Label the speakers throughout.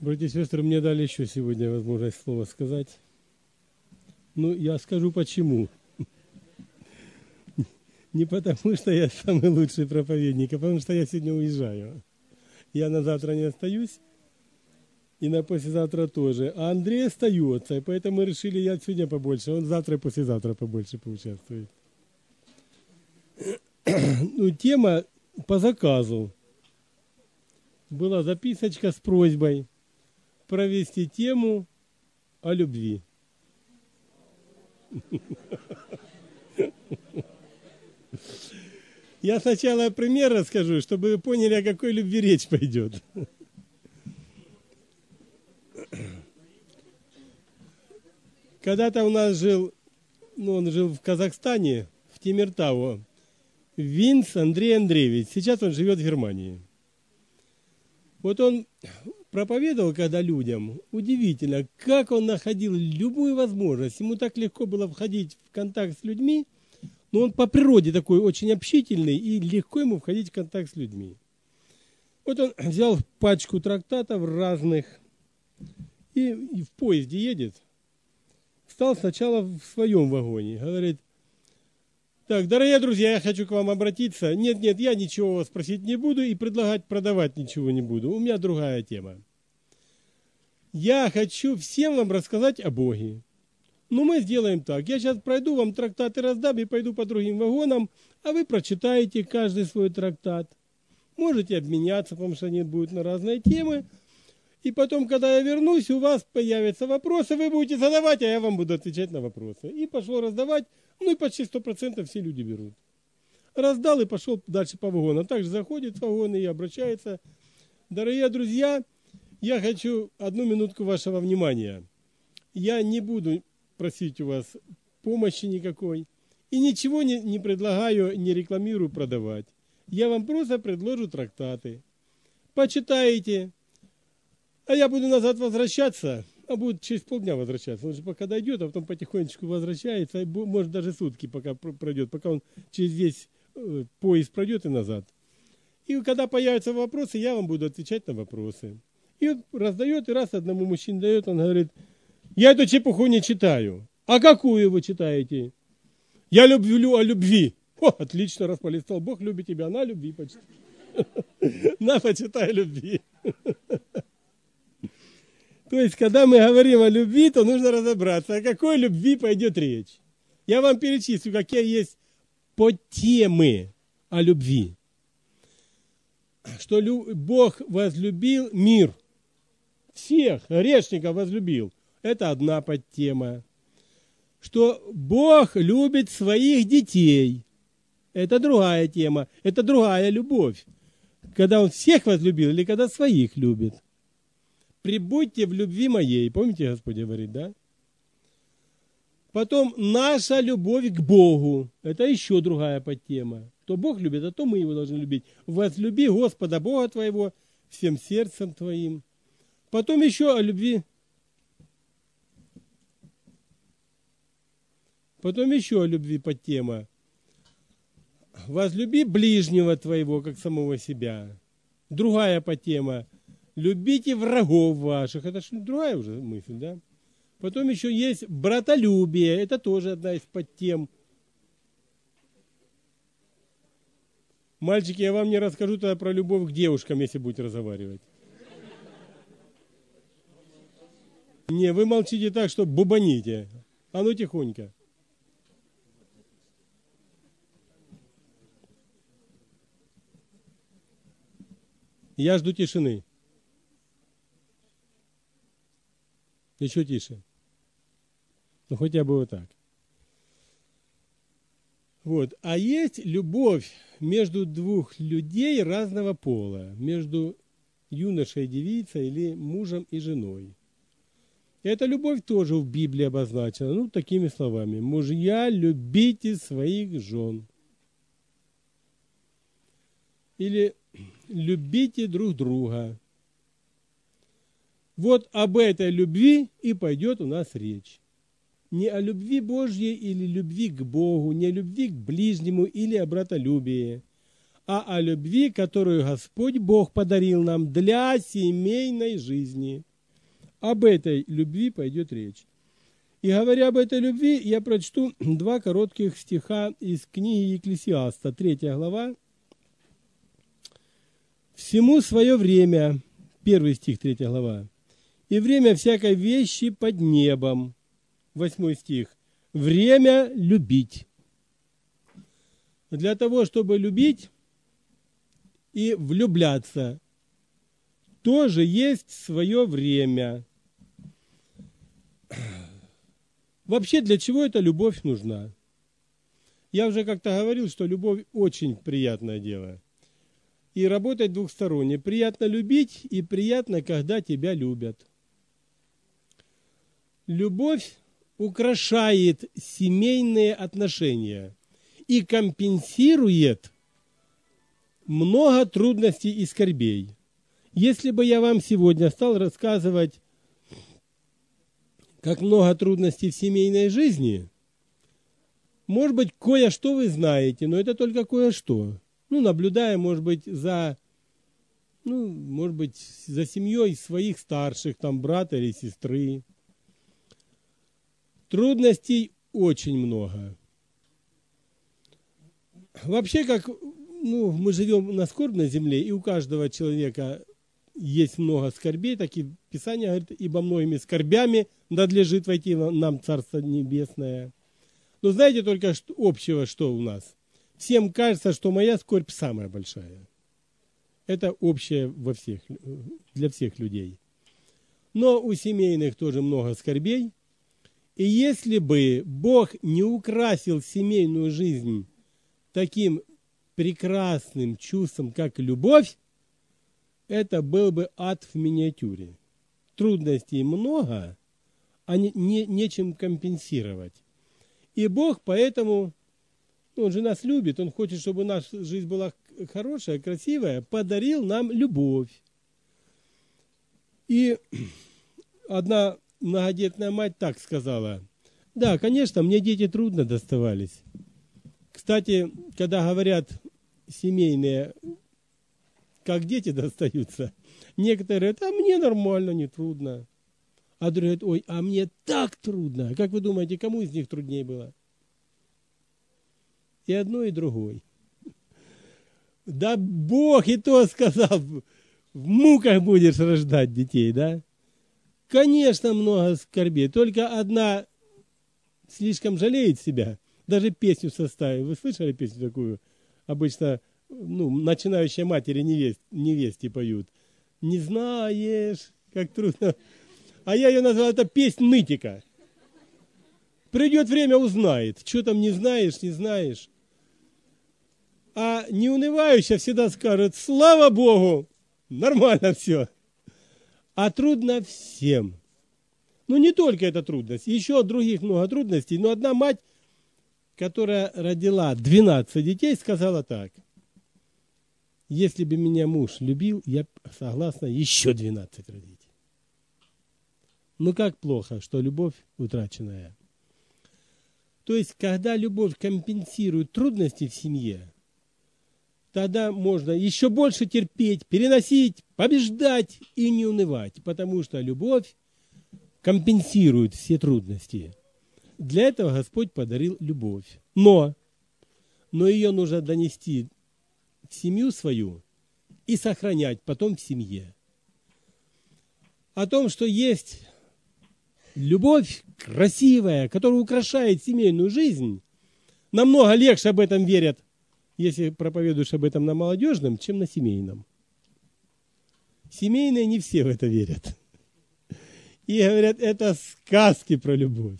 Speaker 1: Братья и сестры, мне дали еще сегодня возможность слово сказать. Ну, я скажу почему. Не потому, что я самый лучший проповедник, а потому, что я сегодня уезжаю. Я на завтра не остаюсь, и на послезавтра тоже. А Андрей остается, и поэтому мы решили, я сегодня побольше, он завтра и послезавтра побольше поучаствует. Ну, тема по заказу. Была записочка с просьбой провести тему о любви. Я сначала пример расскажу, чтобы вы поняли, о какой любви речь пойдет. Когда-то у нас жил, он жил в Казахстане, в Темиртау, Винц Андрей Андреевич. Сейчас он живет в Германии. Вот он проповедовал когда людям, удивительно, как он находил любую возможность. Ему так легко было входить в контакт с людьми, но он по природе такой очень общительный, и легко ему входить в контакт с людьми. Вот он взял пачку трактатов разных, и в поезде едет. Встал сначала в своем вагоне, говорит: так, дорогие друзья, я хочу к вам обратиться. Нет, я ничего вас спросить не буду и предлагать продавать ничего не буду. У меня другая тема. Я хочу всем вам рассказать о Боге. Ну, мы сделаем так. Я сейчас пройду, вам трактаты раздам и пойду по другим вагонам, а вы прочитаете каждый свой трактат. Можете обменяться, потому что они будут на разные темы. И потом, когда я вернусь, у вас появятся вопросы, вы будете задавать, а я вам буду отвечать на вопросы. И пошел раздавать, ну и почти 100% все люди берут. Раздал и пошел дальше по вагонам. Также заходит в вагоны и обращается: дорогие друзья, я хочу 1 минутку вашего внимания. Я не буду просить у вас помощи никакой. И ничего не предлагаю, не рекламирую продавать. Я вам просто предложу трактаты. Почитаете. А я буду назад возвращаться, а будет через полдня возвращаться. Он же пока дойдет, а потом потихонечку возвращается, и может даже сутки пока пройдет, пока он через весь поезд пройдет и назад. И когда появятся вопросы, я вам буду отвечать на вопросы. И он раздает, и раз одному мужчине дает, он говорит: я эту чепуху не читаю. А какую вы читаете? Я люблю о любви. О, отлично, раз полистал. Бог любит тебя, на любви почитай. На, почитай о любви. То есть, когда мы говорим о любви, то нужно разобраться, о какой любви пойдет речь. Я вам перечислю, какие есть подтемы о любви. Что Бог возлюбил мир. Всех грешников возлюбил. Это одна подтема. Что Бог любит своих детей. Это другая тема. Это другая любовь. Когда Он всех возлюбил или когда своих любит. Прибудьте в любви моей. Помните, Господь говорит, да? Потом наша любовь к Богу. Это еще другая подтема. Кто Бог любит, а то мы его должны любить. Возлюби Господа Бога твоего всем сердцем твоим. Потом еще о любви. Потом еще о любви подтема. Возлюби ближнего твоего, как самого себя. Другая подтема. Любите врагов ваших. Это же другая уже мысль, да? Потом еще есть братолюбие. Это тоже одна из подтем. Мальчики, я вам не расскажу тогда про любовь к девушкам, если будете разговаривать. Не, вы молчите так, что бубаните. А ну тихонько. Я жду тишины. Еще тише. Ну, хотя бы вот так. Вот. А есть любовь между двух людей разного пола. Между юношей и девицей или мужем и женой. Эта любовь тоже в Библии обозначена. Ну, такими словами. Мужья, любите своих жен. Или любите друг друга. Вот об этой любви и пойдет у нас речь. Не о любви Божьей или любви к Богу, не о любви к ближнему или о братолюбии, а о любви, которую Господь Бог подарил нам для семейной жизни. об этой любви пойдет речь. И говоря об этой любви, я прочту 2 коротких стиха из книги Екклесиаста, 3 глава. «Всему свое время», 1 стих, 3 глава, «и время всякой вещи под небом», 8 стих, «время любить». Для того, чтобы любить и влюбляться, тоже есть свое время. Вообще, для чего эта любовь нужна? Я уже как-то говорил, что любовь очень приятное дело. И работать двухсторонне. Приятно любить и приятно, когда тебя любят. Любовь украшает семейные отношения и компенсирует много трудностей и скорбей. Если бы я вам сегодня стал рассказывать, как много трудностей в семейной жизни, может быть, кое-что вы знаете, но это только кое-что. Наблюдая, может быть, за семьей своих старших, брата или сестры. Трудностей очень много. Вообще, мы живем на скорбной земле, и у каждого человека есть много скорбей, так и Писание говорит, ибо многими скорбями надлежит войти нам Царство Небесное. Но знаете только общего, что у нас? Всем кажется, что моя скорбь самая большая. Это общее для всех людей. Но у семейных тоже много скорбей. И если бы Бог не украсил семейную жизнь таким прекрасным чувством, как любовь, это был бы ад в миниатюре. Трудностей много, а нечем компенсировать. И Бог поэтому, Он же нас любит, Он хочет, чтобы наша жизнь была хорошая, красивая, подарил нам любовь. И одна многодетная мать так сказала: да, конечно, мне дети трудно доставались. Кстати, когда говорят семейные, как дети достаются, некоторые говорят, а мне нормально, не трудно. А другие говорят, ой, а мне так трудно. Как вы думаете, кому из них труднее было? И одной, и другой. Да Бог и то сказал, в муках будешь рождать детей, да? Конечно, много скорбей. Только одна слишком жалеет себя. Даже песню составила. Вы слышали песню такую? Обычно начинающие матери невесте поют. Не знаешь, как трудно. А я ее назвал, это песнь нытика. Придет время, узнает. Что там не знаешь. А неунывающая всегда скажет, слава Богу, нормально все. А трудно всем. Не только эта трудность. Еще других много трудностей. Но одна мать, которая родила 12 детей, сказала так. Если бы меня муж любил, я согласна еще 12 родить. Как плохо, что любовь утраченная. То есть, когда любовь компенсирует трудности в семье, тогда можно еще больше терпеть, переносить, побеждать и не унывать, потому что любовь компенсирует все трудности. Для этого Господь подарил любовь. Но ее нужно донести в семью свою и сохранять потом в семье. О том, что есть любовь красивая, которая украшает семейную жизнь, намного легче об этом верят, если проповедуешь об этом на молодежном, чем на семейном. Семейные не все в это верят. И говорят, это сказки про любовь.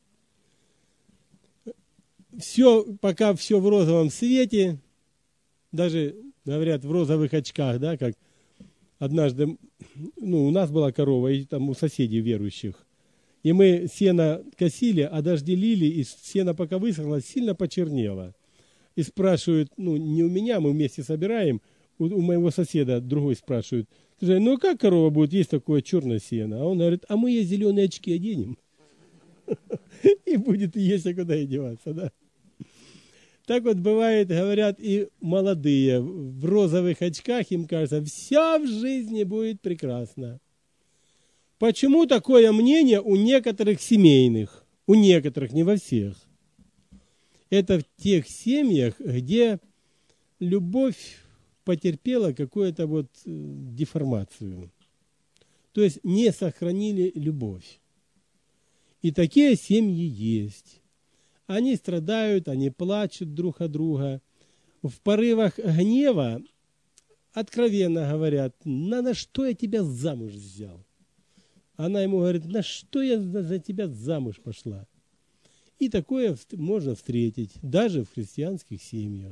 Speaker 1: Пока все в розовом свете, даже, говорят, в розовых очках, да, как однажды, у нас была корова, и там у соседей верующих. И мы сено косили, а дожди лили, и сено пока высохло, сильно почернело. И спрашивают, не у меня, мы вместе собираем, у моего соседа другой спрашивает, слушай, как корова будет есть такое черное сено? А он говорит, а мы ей зеленые очки оденем. И будет есть, а куда ей деваться, да? Так вот бывает, говорят, и молодые в розовых очках, им кажется, все в жизни будет прекрасно. Почему такое мнение у некоторых семейных? У некоторых, не во всех. Это в тех семьях, где любовь потерпела какую-то вот деформацию. То есть не сохранили любовь. И такие семьи есть. Они страдают, они плачут друг от друга. В порывах гнева откровенно говорят: на что я тебя замуж взял? Она ему говорит: на что я за тебя замуж пошла? И такое можно встретить даже в христианских семьях.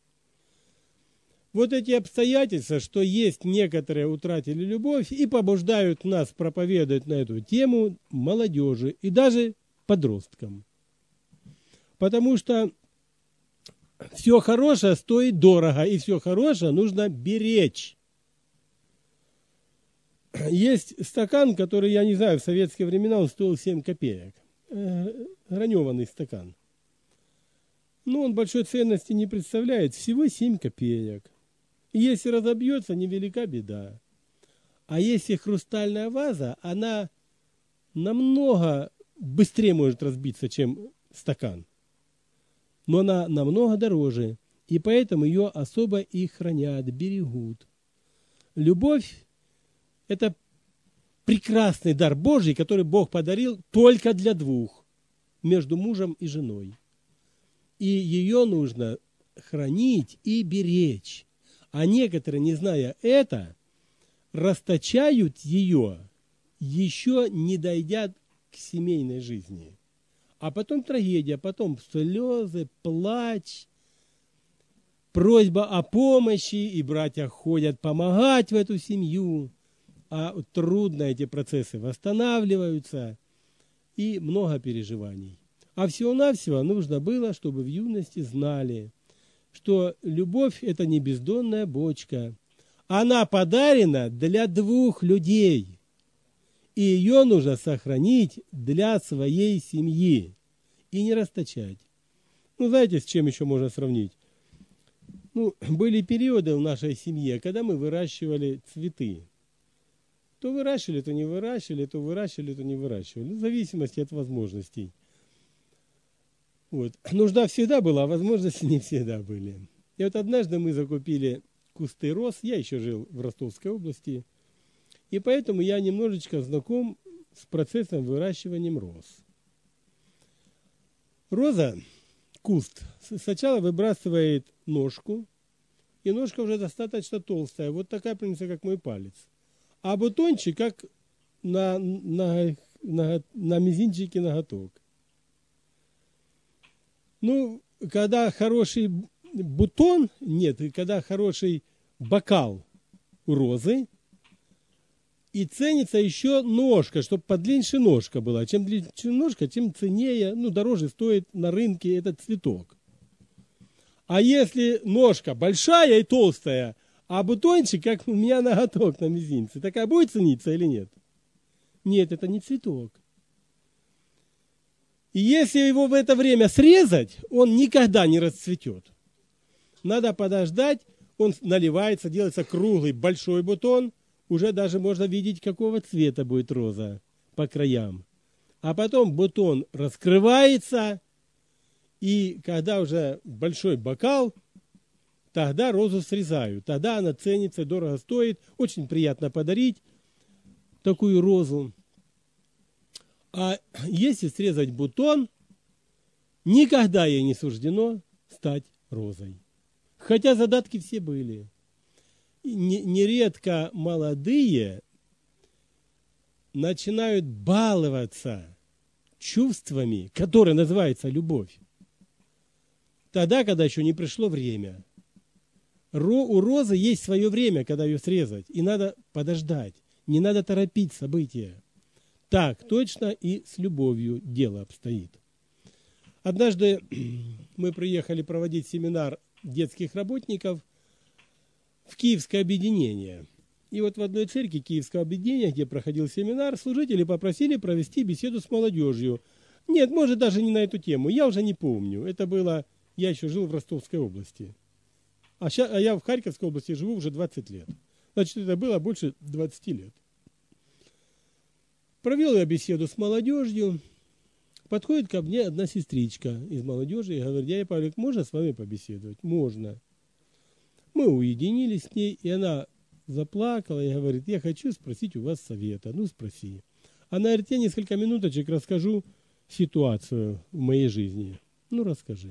Speaker 1: Вот эти обстоятельства, что есть некоторые утратили любовь и побуждают нас проповедовать на эту тему молодежи и даже подросткам. Потому что все хорошее стоит дорого, и все хорошее нужно беречь. Есть стакан, который, я не знаю, в советские времена он стоил 7 копеек. Граненый стакан. Но он большой ценности не представляет, всего 7 копеек. И если разобьется, невелика беда. А если хрустальная ваза, она намного быстрее может разбиться, чем стакан. Но она намного дороже, и поэтому ее особо и хранят, берегут. Любовь – это прекрасный дар Божий, который Бог подарил только для двух, между мужем и женой. И ее нужно хранить и беречь. А некоторые, не зная это, расточают ее, еще не дойдя к семейной жизни. А потом трагедия, потом слезы, плач, просьба о помощи, и братья ходят помогать в эту семью. А трудно эти процессы восстанавливаются, и много переживаний. А всего-навсего нужно было, чтобы в юности знали, что любовь – это не бездонная бочка. Она подарена для двух людей. И ее нужно сохранить для своей семьи. И не расточать. Ну, знаете, с чем еще можно сравнить? Ну, были периоды в нашей семье, когда мы выращивали цветы. То выращивали, то не выращивали, то выращивали, то не выращивали. В зависимости от возможностей. Вот. Нужда всегда была, а возможности не всегда были. И вот однажды мы закупили кусты роз. Я еще жил в Ростовской области. И поэтому я немножечко знаком с процессом выращивания роз. Роза, куст, сначала выбрасывает ножку. И ножка уже достаточно толстая. Вот такая, примерно, как мой палец. А бутончик, как на мизинчике ноготок. Ну, когда хороший бутон, нет, когда хороший бокал у розы, и ценится еще ножка, чтобы подлиннее ножка была. Чем длиннее ножка, тем ценнее, ну, дороже стоит на рынке этот цветок. А если ножка большая и толстая, а бутончик, как у меня ноготок на мизинце, такая будет цениться или нет? Нет, это не цветок. И если его в это время срезать, он никогда не расцветет. Надо подождать, он наливается, делается круглый, большой бутон, уже даже можно видеть, какого цвета будет роза по краям. А потом бутон раскрывается, и когда уже большой бокал, тогда розу срезают. Тогда она ценится, дорого стоит, очень приятно подарить такую розу. А если срезать бутон, никогда ей не суждено стать розой. Хотя задатки все были. Нередко молодые начинают баловаться чувствами, которые называются любовь. Тогда, когда еще не пришло время. У розы есть свое время, когда ее срезать. И надо подождать. Не надо торопить события. Так точно и с любовью дело обстоит. Однажды мы приехали проводить семинар детских работников в Киевское объединение. И вот в одной церкви Киевского объединения, где проходил семинар, служители попросили провести беседу с молодежью. Нет, может, даже не на эту тему. Я уже не помню. Это было... Я еще жил в Ростовской области. А я в Харьковской области живу уже 20 лет. Значит, это было больше 20 лет. Провел я беседу с молодежью. Подходит ко мне одна сестричка из молодежи и говорит: дядя Павлик, можно с вами побеседовать? Можно. Мы уединились с ней, и она заплакала и говорит: я хочу спросить у вас совета. Ну, спроси. Она говорит: я несколько минуточек расскажу ситуацию в моей жизни. Ну, расскажи.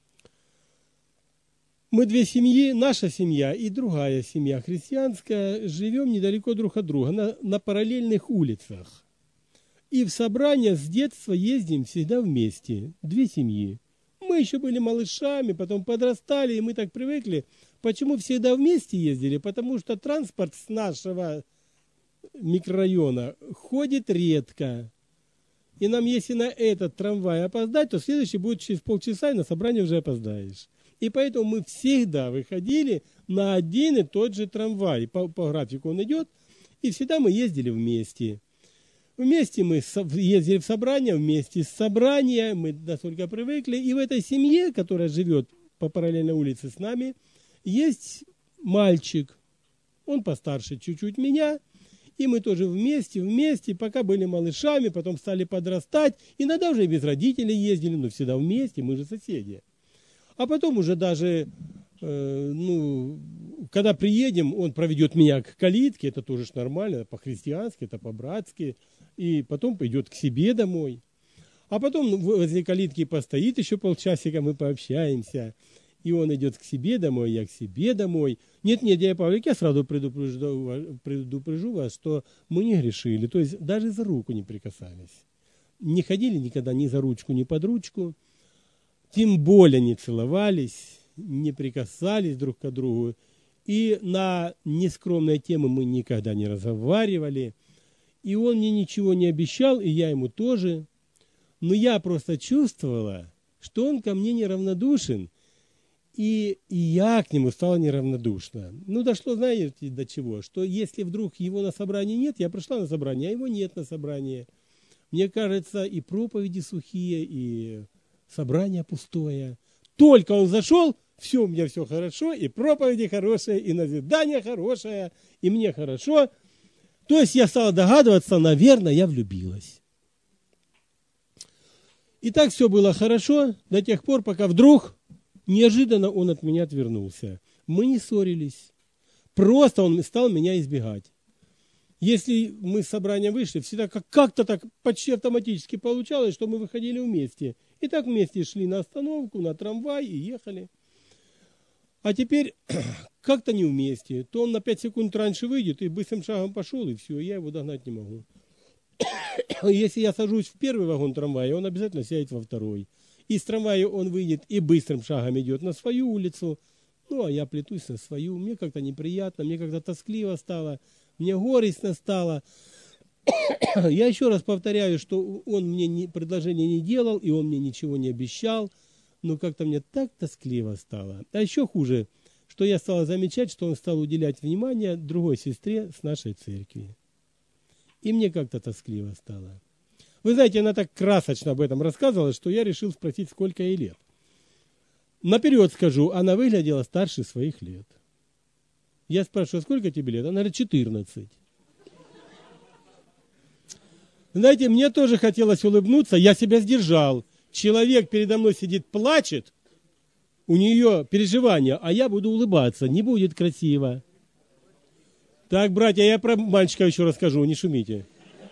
Speaker 1: Мы две семьи, наша семья и другая семья христианская, живем недалеко друг от друга, на параллельных улицах. И в собрания с детства ездим всегда вместе, две семьи. Мы еще были малышами, потом подрастали, и мы так привыкли. Почему всегда вместе ездили? Потому что транспорт с нашего микрорайона ходит редко. И нам, если на этот трамвай опоздать, то следующий будет через полчаса, и на собрание уже опоздаешь. И поэтому мы всегда выходили на один и тот же трамвай. По графику он идет, и всегда мы ездили вместе. Вместе мы ездили в собрание, вместе с собрания, мы настолько привыкли. И в этой семье, которая живет по параллельной улице с нами, есть мальчик. Он постарше чуть-чуть меня. И мы тоже вместе, пока были малышами, потом стали подрастать. Иногда уже и без родителей ездили, но всегда вместе, мы же соседи. А потом уже даже, когда приедем, он проведет меня к калитке, это тоже нормально, по-христиански, это по-братски, и потом пойдет к себе домой. А потом возле калитки постоит еще полчасика, мы пообщаемся, и он идет к себе домой, я к себе домой. Нет, дядя Павлик, я сразу предупрежу вас, что мы не грешили, то есть даже за руку не прикасались. Не ходили никогда ни за ручку, ни под ручку. Тем более не целовались, не прикасались друг к другу. И на нескромные темы мы никогда не разговаривали. И он мне ничего не обещал, и я ему тоже. Но я просто чувствовала, что он ко мне неравнодушен. И я к нему стала неравнодушна. Ну, дошло, знаете, до чего? Что если вдруг его на собрании нет, я пришла на собрание, а его нет на собрании. Мне кажется, и проповеди сухие, и собрание пустое. Только он зашел, все, у меня все хорошо, и проповеди хорошие, и назидание хорошее, и мне хорошо. То есть я стала догадываться, наверное, я влюбилась. И так все было хорошо до тех пор, пока вдруг неожиданно он от меня отвернулся. Мы не ссорились. Просто он стал меня избегать. Если мы с собрания вышли, всегда как-то так почти автоматически получалось, что мы выходили вместе. И так вместе шли на остановку, на трамвай и ехали. А теперь как-то не вместе. То он на 5 секунд раньше выйдет и быстрым шагом пошел, и все, я его догнать не могу. Если я сажусь в первый вагон трамвая, он обязательно сядет во второй. Из трамвая он выйдет и быстрым шагом идет на свою улицу. Ну, а я плетусь на свою. Мне как-то неприятно, мне как-то тоскливо стало. Мне горестно стало. Я еще раз повторяю, что он мне предложение не делал, и он мне ничего не обещал. Но как-то мне так тоскливо стало. А еще хуже, что я стала замечать, что он стал уделять внимание другой сестре с нашей церкви. И мне как-то тоскливо стало. Вы знаете, она так красочно об этом рассказывала, что я решил спросить, сколько ей лет. Наперед скажу, она выглядела старше своих лет. Я спрашиваю, сколько тебе лет? Она говорит, 14. Знаете, мне тоже хотелось улыбнуться, я себя сдержал. Человек передо мной сидит, плачет, у нее переживания, а я буду улыбаться, не будет красиво. Так, братья, я про мальчика еще расскажу, не шумите.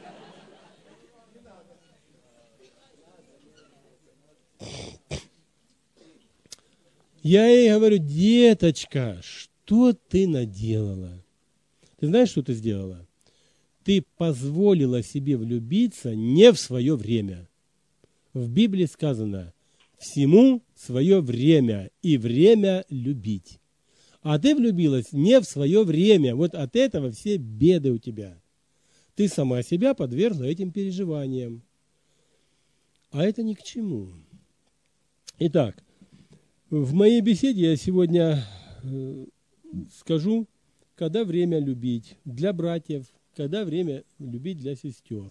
Speaker 1: Я ей говорю, деточка, что ты наделала? Ты знаешь, что ты сделала? Ты позволила себе влюбиться не в свое время. В Библии сказано, всему свое время и время любить. А ты влюбилась не в свое время. Вот от этого все беды у тебя. Ты сама себя подвергла этим переживаниям. А это ни к чему. Итак, в моей беседе я сегодня скажу, когда время любить для братьев, когда время любить для сестер.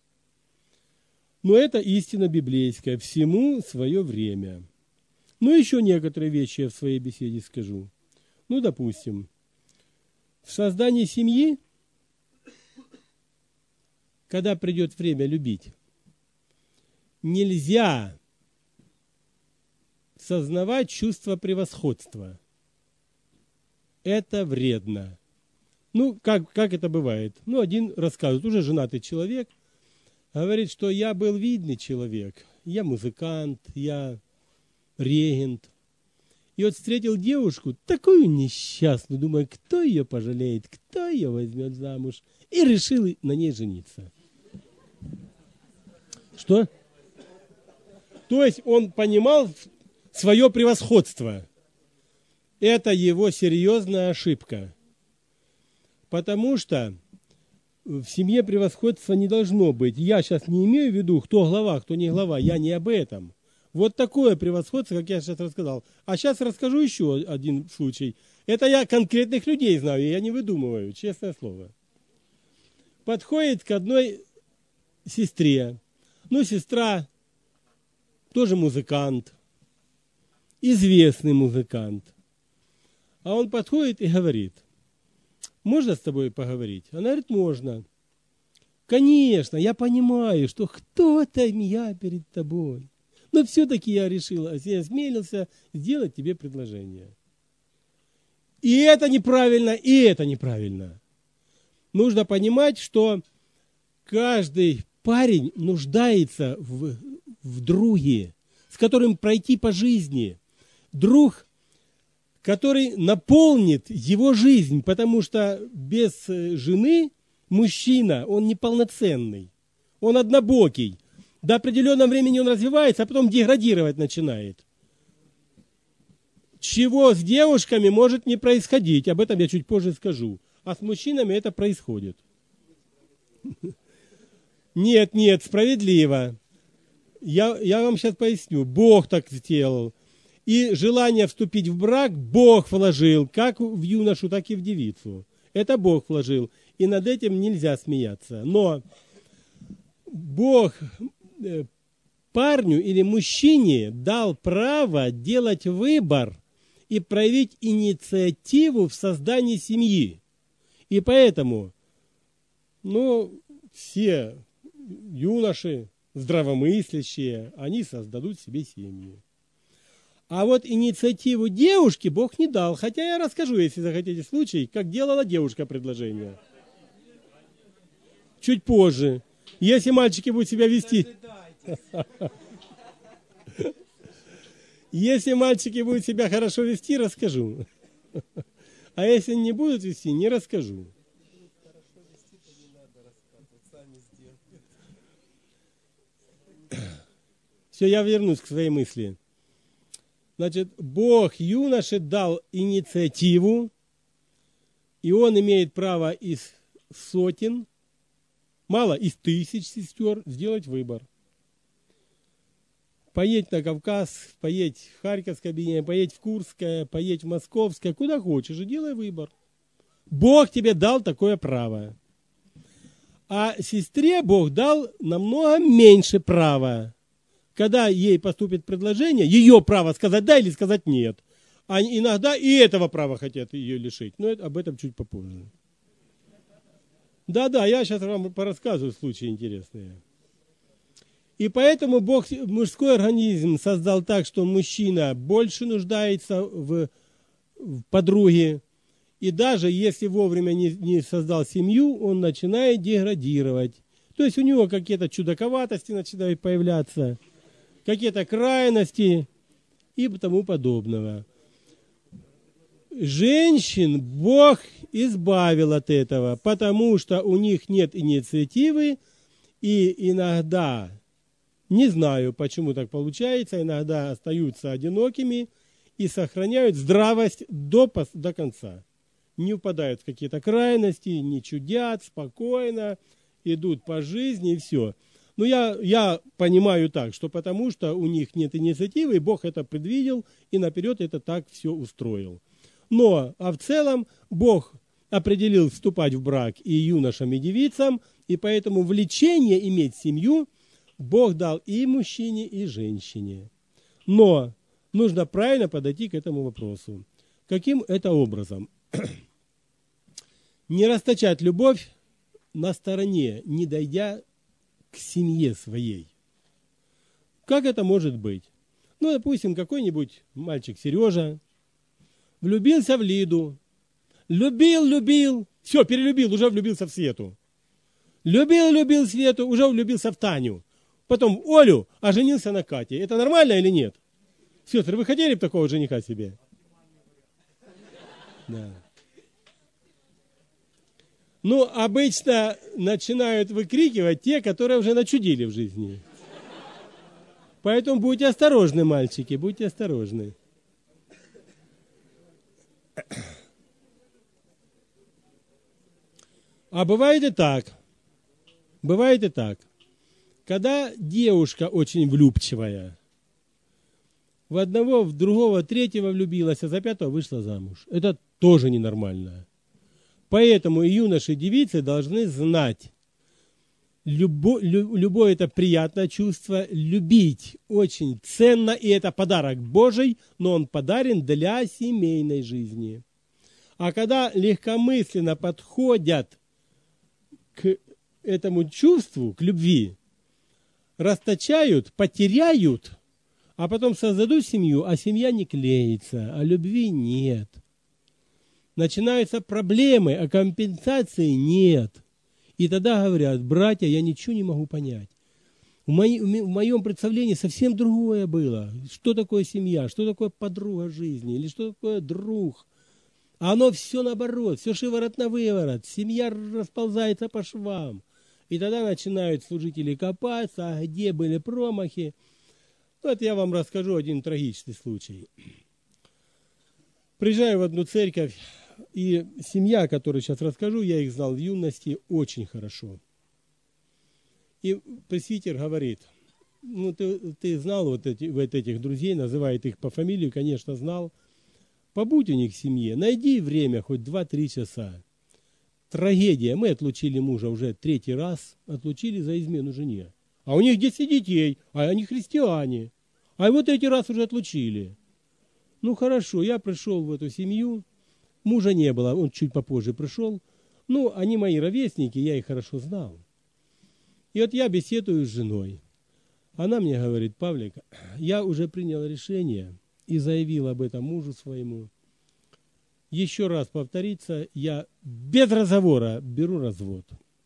Speaker 1: Но это истина библейская, всему свое время. Ну, еще некоторые вещи я в своей беседе скажу. Ну, допустим, в создании семьи когда придет время любить, нельзя сознавать чувство превосходства. Это вредно. Ну, как это бывает? Ну, один рассказывает, уже женатый человек, говорит, что я был видный человек, я музыкант, я регент. И вот встретил девушку, такую несчастную, думаю, кто ее пожалеет, кто ее возьмет замуж, и решил на ней жениться. Что? То есть он понимал свое превосходство. Это его серьезная ошибка. Потому что в семье превосходства не должно быть. Я сейчас не имею в виду, кто глава, кто не глава. Я не об этом. Вот такое превосходство, как я сейчас рассказал. А сейчас расскажу еще один случай. Это я конкретных людей знаю, я не выдумываю, честное слово. Подходит к одной сестре. Ну, сестра тоже музыкант, известный музыкант. А он подходит и говорит: можно с тобой поговорить? Она говорит: можно. Конечно, я понимаю, что кто-то я перед тобой. Но все-таки я решил, я осмелился сделать тебе предложение. И это неправильно, и это неправильно. Нужно понимать, что каждый парень нуждается в друге, с которым пройти по жизни. Друг, который наполнит его жизнь, потому что без жены мужчина, он неполноценный, он однобокий. До определенного времени он развивается, а потом деградировать начинает. Чего с девушками может не происходить, об этом я чуть позже скажу. А с мужчинами это происходит. Нет, справедливо. Я вам сейчас поясню. Бог так сделал. И желание вступить в брак Бог вложил, как в юношу, так и в девицу. Это Бог вложил. И над этим нельзя смеяться. Но Бог парню или мужчине дал право делать выбор и проявить инициативу в создании семьи. И поэтому, все юноши, здравомыслящие, они создадут себе семьи. А вот инициативу девушке Бог не дал. Хотя я расскажу, если захотите, случай, как делала девушка предложение. Чуть позже. Если мальчики будут себя вести... Если мальчики будут себя хорошо вести, расскажу. А если не будут вести, не расскажу. Все, я вернусь к своей мысли. Значит, Бог юноше дал инициативу, и он имеет право из сотен, мало, из тысяч сестер сделать выбор. Поедь на Кавказ, поедь в Харьковское объединение, поедь в Курское, поедь в Московское, куда хочешь, и делай выбор. Бог тебе дал такое право. А сестре Бог дал намного меньше права. Когда ей поступит предложение, ее право сказать да или сказать нет. А иногда и этого права хотят ее лишить. Но об этом чуть попозже. Да, я сейчас вам порассказываю случаи интересные. И поэтому Бог мужской организм создал так, что мужчина больше нуждается в подруге. И даже если вовремя не создал семью, он начинает деградировать. То есть у него какие-то чудаковатости начинают появляться, какие-то крайности и тому подобного. Женщин Бог избавил от этого, потому что у них нет инициативы, и иногда, не знаю, почему так получается, иногда остаются одинокими и сохраняют здравость до конца. Не упадают в какие-то крайности, не чудят, спокойно идут по жизни и все. Но я понимаю так, что потому что у них нет инициативы, и Бог это предвидел, и наперед это так все устроил. А в целом Бог определил вступать в брак и юношам, и девицам, и поэтому влечение иметь семью Бог дал и мужчине, и женщине. Но нужно правильно подойти к этому вопросу. Каким это образом? Не расточать любовь на стороне, не дойдя к семье своей. Как это может быть? Ну, допустим, какой-нибудь мальчик Сережа влюбился в Лиду. Любил, все, перелюбил, уже влюбился в Свету. Любил Свету, уже влюбился в Таню. Потом в Олю, а женился на Кате. Это нормально или нет? Сестры, вы хотели бы такого жениха себе? Да. Ну, обычно начинают выкрикивать те, которые уже начудили в жизни. Поэтому будьте осторожны, мальчики, будьте осторожны. А бывает и так. Бывает и так. Когда девушка очень влюбчивая, в одного, в другого, третьего влюбилась, а за пятого вышла замуж. Это тоже ненормально. Поэтому и юноши, и девицы должны знать, любое это приятное чувство, любить очень ценно, и это подарок Божий, но он подарен для семейной жизни. А когда легкомысленно подходят к этому чувству, к любви, расточают, потеряют, а потом создадут семью, а семья не клеится, а любви нет. Начинаются проблемы, а компенсации нет. И тогда говорят: братья, я ничего не могу понять. В моем представлении совсем другое было. Что такое семья, что такое подруга жизни, или что такое друг. А оно все наоборот, все шиворот на выворот. Семья расползается по швам. И тогда начинают служители копаться, а где были промахи. Вот я вам расскажу один трагичный случай. Приезжаю в одну церковь, и семья, о которой сейчас расскажу, я их знал в юности очень хорошо. И пресвитер говорит: ну ты знал вот этих друзей, называет их по фамилии, конечно, знал. Побудь у них в семье, найди время, хоть 2-3 часа. Трагедия. Мы отлучили мужа уже 3-й раз, отлучили за измену жене. А у них 10 детей, а они христиане. А вот 3-й раз уже отлучили. Ну хорошо, я пришел в эту семью, мужа не было, он чуть попозже пришел. Ну, они мои ровесники, я их хорошо знал. И вот я беседую с женой. Она мне говорит: Павлик, я уже принял решение и заявил об этом мужу своему. Еще раз повторится, я без разговора беру развод.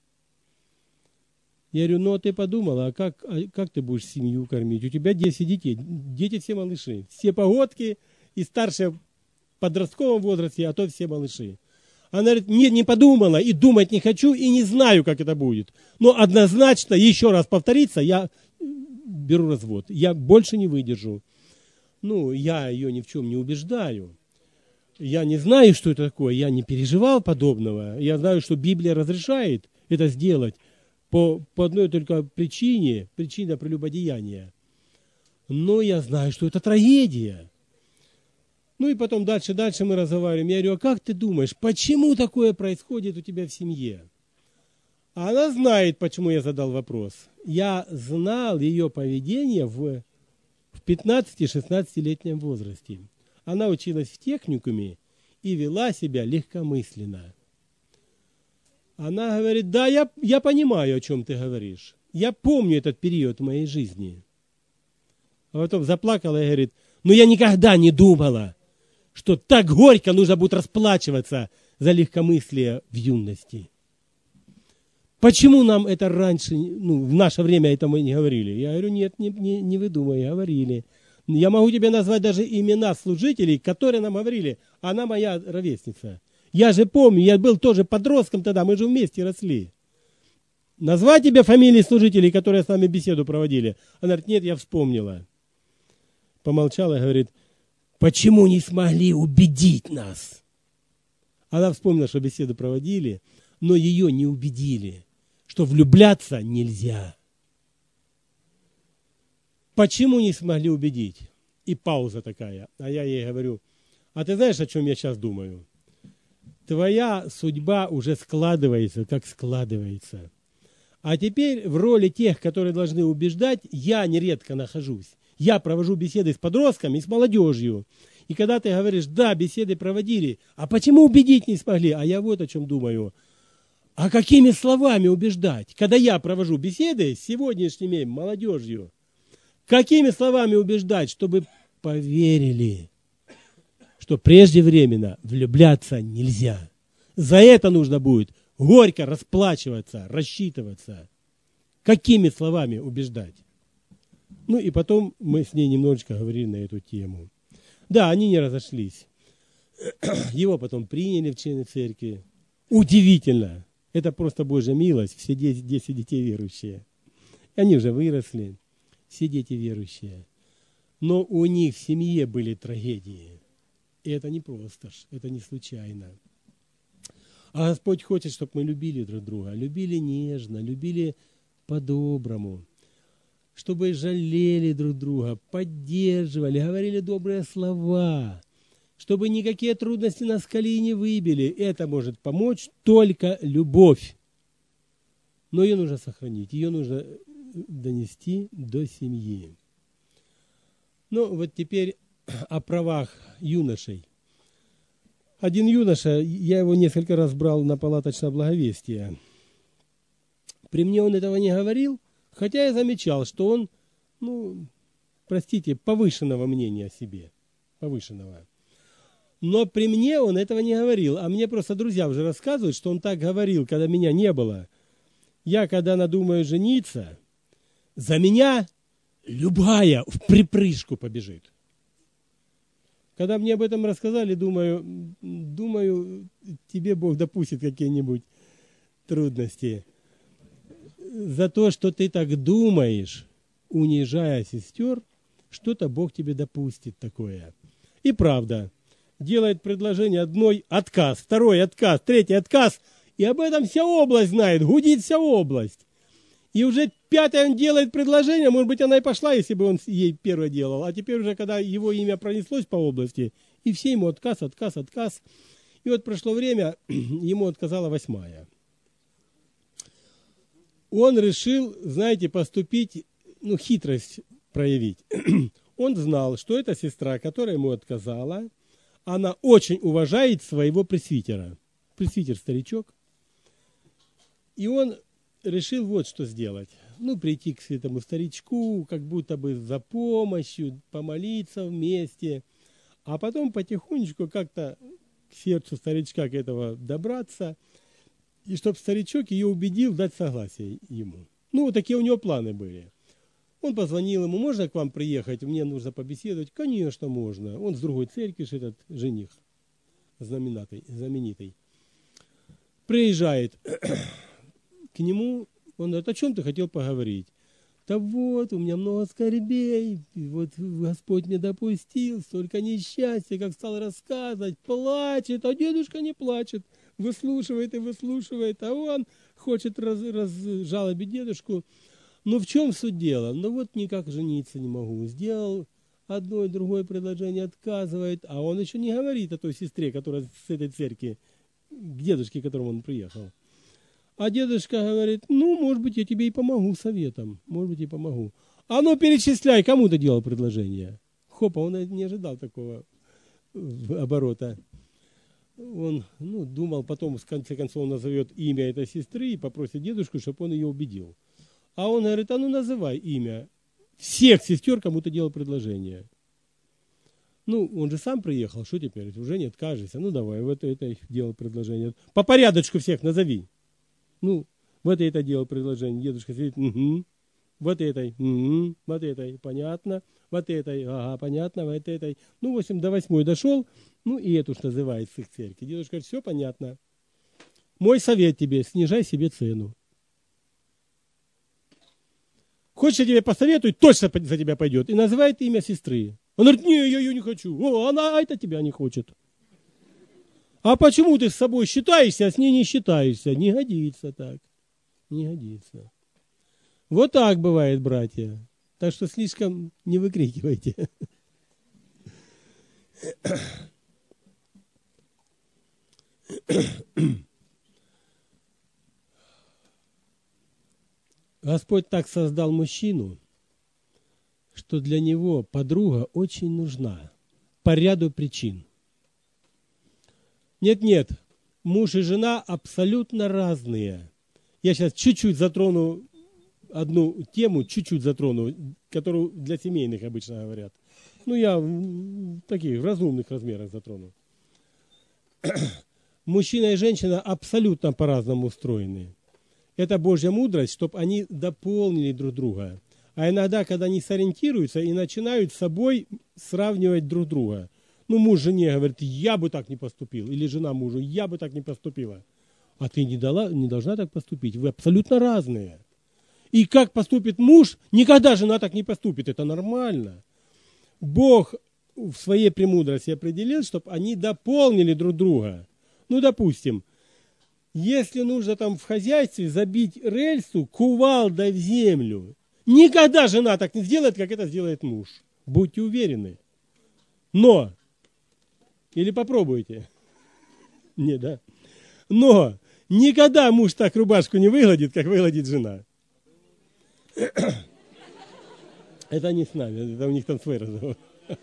Speaker 1: Я говорю: ну а ты подумала, а как ты будешь семью кормить? У тебя 10 детей, дети все малыши, все погодки и старшие в подростковом возрасте, а то все малыши. Она говорит: нет, не подумала, и думать не хочу, и не знаю, как это будет. Но однозначно, еще раз повторится, я беру развод. Я больше не выдержу. Ну, я ее ни в чем не убеждаю. Я не знаю, что это такое, я не переживал подобного. Я знаю, что Библия разрешает это сделать по одной только причине, причина прелюбодеяния. Но я знаю, что это трагедия. Ну и потом дальше мы разговариваем. Я говорю: а как ты думаешь, почему такое происходит у тебя в семье? А она знает, почему я задал вопрос. Я знал ее поведение в 15-16-летнем возрасте. Она училась в техникуме и вела себя легкомысленно. Она говорит: да, я понимаю, о чем ты говоришь. Я помню этот период в моей жизни. А потом заплакала и говорит: но я никогда не думала, что так горько нужно будет расплачиваться за легкомыслие в юности. Почему нам это раньше, в наше время это мы не говорили? Я говорю: нет, не выдумай, говорили. Я могу тебе назвать даже имена служителей, которые нам говорили. Она моя ровесница. Я же помню, я был тоже подростком тогда, мы же вместе росли. Назвать тебе фамилии служителей, которые с нами беседу проводили? Она говорит: нет, я вспомнила. Помолчала и говорит: почему не смогли убедить нас? Она вспомнила, что беседу проводили, но ее не убедили, что влюбляться нельзя. Почему не смогли убедить? И пауза такая. А я ей говорю: а ты знаешь, о чем я сейчас думаю? Твоя судьба уже складывается, как складывается. А теперь в роли тех, которые должны убеждать, я нередко нахожусь. Я провожу беседы с подростками и с молодежью. И когда ты говоришь: да, беседы проводили, а почему убедить не смогли? А я вот о чем думаю. А какими словами убеждать? Когда я провожу беседы с сегодняшними молодежью, какими словами убеждать, чтобы поверили, что преждевременно влюбляться нельзя? За это нужно будет горько расплачиваться, рассчитываться. Какими словами убеждать? Ну и потом мы с ней немножечко говорили на эту тему. Да, они не разошлись. Его потом приняли в члены церкви. Удивительно. Это просто Божья милость. Все 10 детей верующие. Они уже выросли. Все дети верующие. Но у них в семье были трагедии. И это не просто, это не случайно. А Господь хочет, чтобы мы любили друг друга. Любили нежно, любили по-доброму. Чтобы жалели друг друга, поддерживали, говорили добрые слова. Чтобы никакие трудности нас с колеи не выбили. Это может помочь только любовь. Но ее нужно сохранить, ее нужно донести до семьи. Ну, вот теперь о правах юношей. Один юноша, я его несколько раз брал на палаточное благовестие. При мне он этого не говорил, хотя я замечал, что он, повышенного мнения о себе. Повышенного. Но при мне он этого не говорил, а мне просто друзья уже рассказывают, что он так говорил, когда меня не было. Я, когда надумаю жениться, за меня любая в припрыжку побежит. Когда мне об этом рассказали, думаю, тебе Бог допустит какие-нибудь трудности. За то, что ты так думаешь, унижая сестер, что-то Бог тебе допустит такое. И правда. Делает предложение одной – отказ, второй – отказ, третий – отказ. И об этом вся область знает, гудит вся область. И уже пятое он делает предложение, может быть, она и пошла, если бы он ей первое делал. А теперь уже, когда его имя пронеслось по области, и все ему отказ. И вот прошло время, ему отказала 8-я. Он решил, знаете, поступить, хитрость проявить. Он знал, что эта сестра, которая ему отказала, она очень уважает своего пресвитера. Пресвитер старичок. И он решил вот что сделать. Прийти к этому старичку, как будто бы за помощью, помолиться вместе. А потом потихонечку как-то к сердцу старичка к этого добраться. И чтобы старичок ее убедил дать согласие ему. Вот такие у него планы были. Он позвонил ему, можно к вам приехать, мне нужно побеседовать. Конечно, можно. Он с другой церкви, этот жених, знаменитый. Приезжает к нему, он говорит, о чем ты хотел поговорить? Да вот, у меня много скорбей, вот Господь мне допустил, столько несчастья, как стал рассказывать, плачет, а дедушка не плачет, выслушивает, а он хочет разжалобить дедушку. В чем суть дела? Никак жениться не могу. Сделал одно и другое предложение, отказывает, а он еще не говорит о той сестре, которая с этой церкви, к дедушке, к которому он приехал. А дедушка говорит, может быть, я тебе и помогу советом, может быть, и помогу. А перечисляй, кому ты делал предложение. Хопа, он не ожидал такого оборота. Он думал, потом, в конце концов, он назовет имя этой сестры и попросит дедушку, чтобы он ее убедил. А он говорит, называй имя всех сестер, кому ты делал предложение. Он же сам приехал, что теперь? Уже не откажешься. Давай, вот это делал предложение. По порядочку всех назови. Вот это делал предложение. Дедушка сидит, угу. Вот этой, угу. Вот этой, понятно. Вот этой, ага, понятно. Вот этой. 8 до 8 дошел. И эту ж называет с их церкви. Дедушка говорит, все понятно. Мой совет тебе, снижай себе цену. Хочешь, я тебе посоветую, точно за тебя пойдет. И называет имя сестры. Он говорит, не, я ее не хочу. Она это тебя не хочет. А почему ты с собой считаешься, а с ней не считаешься? Не годится так. Не годится. Вот так бывает, братья. Так что слишком не выкрикивайте. Господь так создал мужчину, что для него подруга очень нужна по ряду причин. Нет, муж и жена абсолютно разные. Я сейчас чуть-чуть затрону одну тему, чуть-чуть затрону, которую для семейных обычно говорят. Ну, я в таких разумных размерах затрону. Мужчина и женщина абсолютно по-разному устроены. Это Божья мудрость, чтобы они дополнили друг друга. А иногда, когда они сориентируются и начинают с собой сравнивать друг друга. Ну, муж жене говорит, я бы так не поступил. Или жена мужу, я бы так не поступила. А ты не должна так поступить. Вы абсолютно разные. И как поступит муж, никогда жена так не поступит. Это нормально. Бог в своей премудрости определил, чтобы они дополнили друг друга. Ну, допустим, если нужно там в хозяйстве забить рельсу кувалдой в землю, никогда жена так не сделает, как это сделает муж. Будьте уверены. Но, или попробуйте. Не, да. Но никогда муж так рубашку не выгладит, как выгладит жена. Это не с нами, это у них там свой разговор.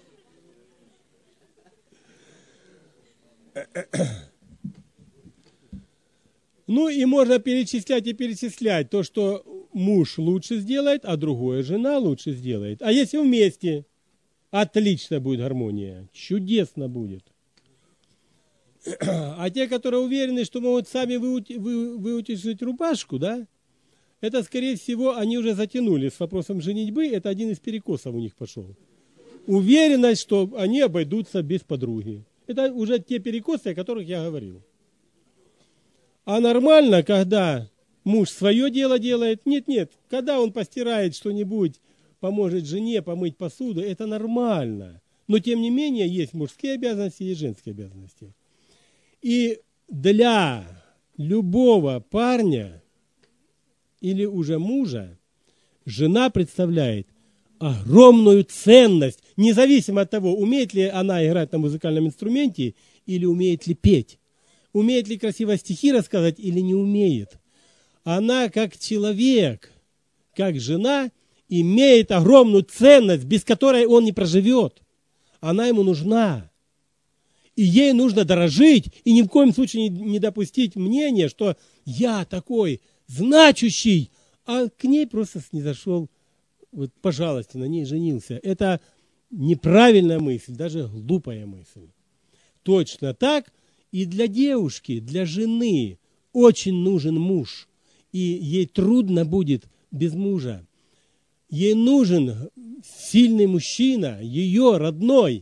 Speaker 1: Ну и можно перечислять и перечислять то, что муж лучше сделает, а другое жена лучше сделает. А если вместе, отлично будет гармония, чудесно будет. А те, которые уверены, что могут сами выутюжить рубашку, да, это, скорее всего, они уже затянули с вопросом женитьбы, это один из перекосов у них пошел. Уверенность, что они обойдутся без подруги. Это уже те перекосы, о которых я говорил. А нормально, когда муж свое дело делает, нет, когда он постирает что-нибудь, поможет жене помыть посуду, это нормально. Но, тем не менее, есть мужские обязанности и женские обязанности. И для любого парня или уже мужа жена представляет огромную ценность, независимо от того, умеет ли она играть на музыкальном инструменте или умеет ли петь. Умеет ли красиво стихи рассказать или не умеет. Она как человек, как жена, имеет огромную ценность, без которой он не проживет. Она ему нужна. И ей нужно дорожить и ни в коем случае не допустить мнения, что я такой значущий, а к ней просто снизошел, вот, пожалуйста, на ней женился. Это неправильная мысль, даже глупая мысль. Точно так и для девушки, для жены очень нужен муж. И ей трудно будет без мужа. Ей нужен сильный мужчина, ее родной,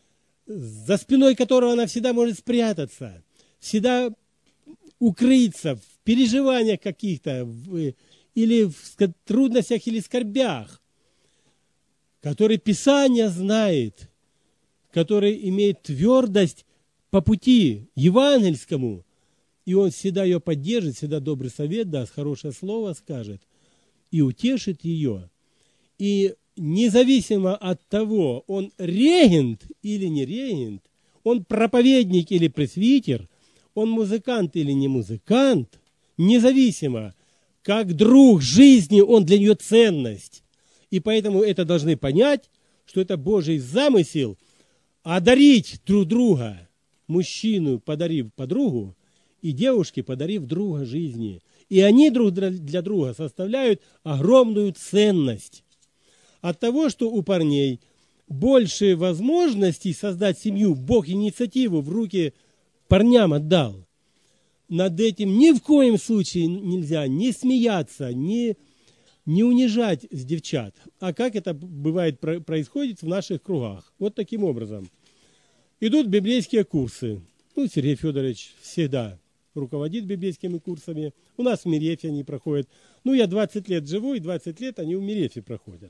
Speaker 1: за спиной которого она всегда может спрятаться, всегда укрыться в переживаниях каких-то, или в трудностях, или скорбях, который Писание знает, который имеет твердость по пути евангельскому, и он всегда ее поддержит, всегда добрый совет даст, хорошее слово скажет, и утешит ее. И независимо от того, он регент или не регент, он проповедник или пресвитер, он музыкант или не музыкант, независимо, как друг жизни, он для нее ценность. И поэтому это должны понять, что это Божий замысел одарить друг друга, мужчину подарив подругу, и девушке подарив друга жизни. И они друг для друга составляют огромную ценность. От того, что у парней больше возможностей создать семью, Бог инициативу в руки парням отдал. Над этим ни в коем случае нельзя не смеяться, не унижать с девчат. А как это бывает, происходит в наших кругах? Вот таким образом. Идут библейские курсы. Ну, Сергей Федорович всегда руководит библейскими курсами. У нас в Мирефе они проходят. Ну, я 20 лет живу, и 20 лет они в Мирефе проходят.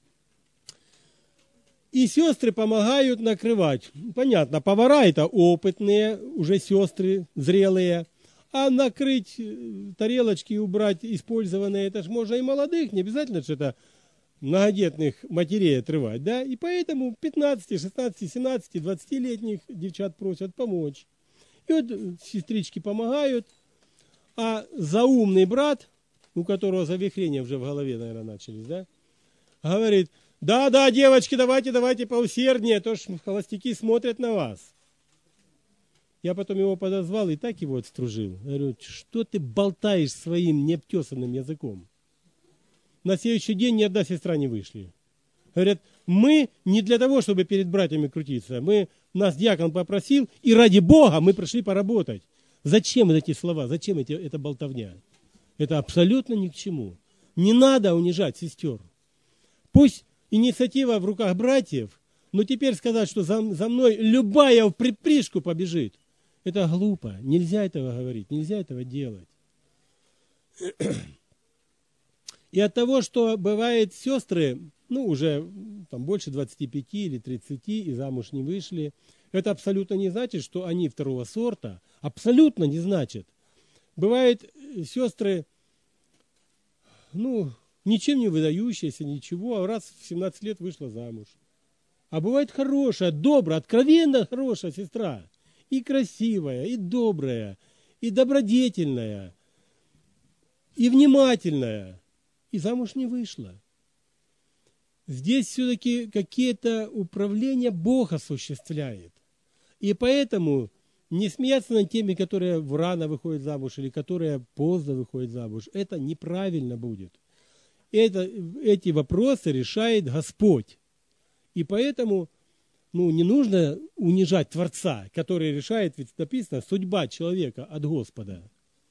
Speaker 1: И сестры помогают накрывать. Понятно, повара это опытные, уже сестры зрелые. А накрыть тарелочки и убрать использованные, это же можно и молодых, не обязательно что-то многодетных матерей отрывать, да? И поэтому 15, 16, 17, 20-летних девчат просят помочь. И вот сестрички помогают, а заумный брат, у которого завихрения уже в голове, наверное, начались, да? Говорит: да, девочки, давайте поусерднее, а то ж холостяки смотрят на вас. Я потом его подозвал и так его отстружил. Я говорю, что ты болтаешь своим необтесанным языком? На следующий день ни одна сестра не вышли. Говорят, мы не для того, чтобы перед братьями крутиться. Нас диакон попросил, и ради Бога мы пришли поработать. Зачем эти слова? Зачем эта болтовня? Это абсолютно ни к чему. Не надо унижать сестер. Пусть инициатива в руках братьев, но теперь сказать, что за мной любая в припрыжку побежит, это глупо. Нельзя этого говорить, нельзя этого делать. И от того, что бывает сестры, уже там, больше 25 или 30 и замуж не вышли, это абсолютно не значит, что они второго сорта. Абсолютно не значит. Бывают сестры, ничем не выдающиеся, ничего, а раз в 17 лет вышла замуж. А бывает хорошая, добрая, откровенно хорошая сестра. И красивая, и добрая, и добродетельная, и внимательная. И замуж не вышла. Здесь все-таки какие-то управления Бог осуществляет. И поэтому не смеяться над теми, которые рано выходят замуж или которые поздно выходят замуж, это неправильно будет. Эти вопросы решает Господь. И поэтому не нужно унижать Творца, который решает, ведь написано, судьба человека от Господа.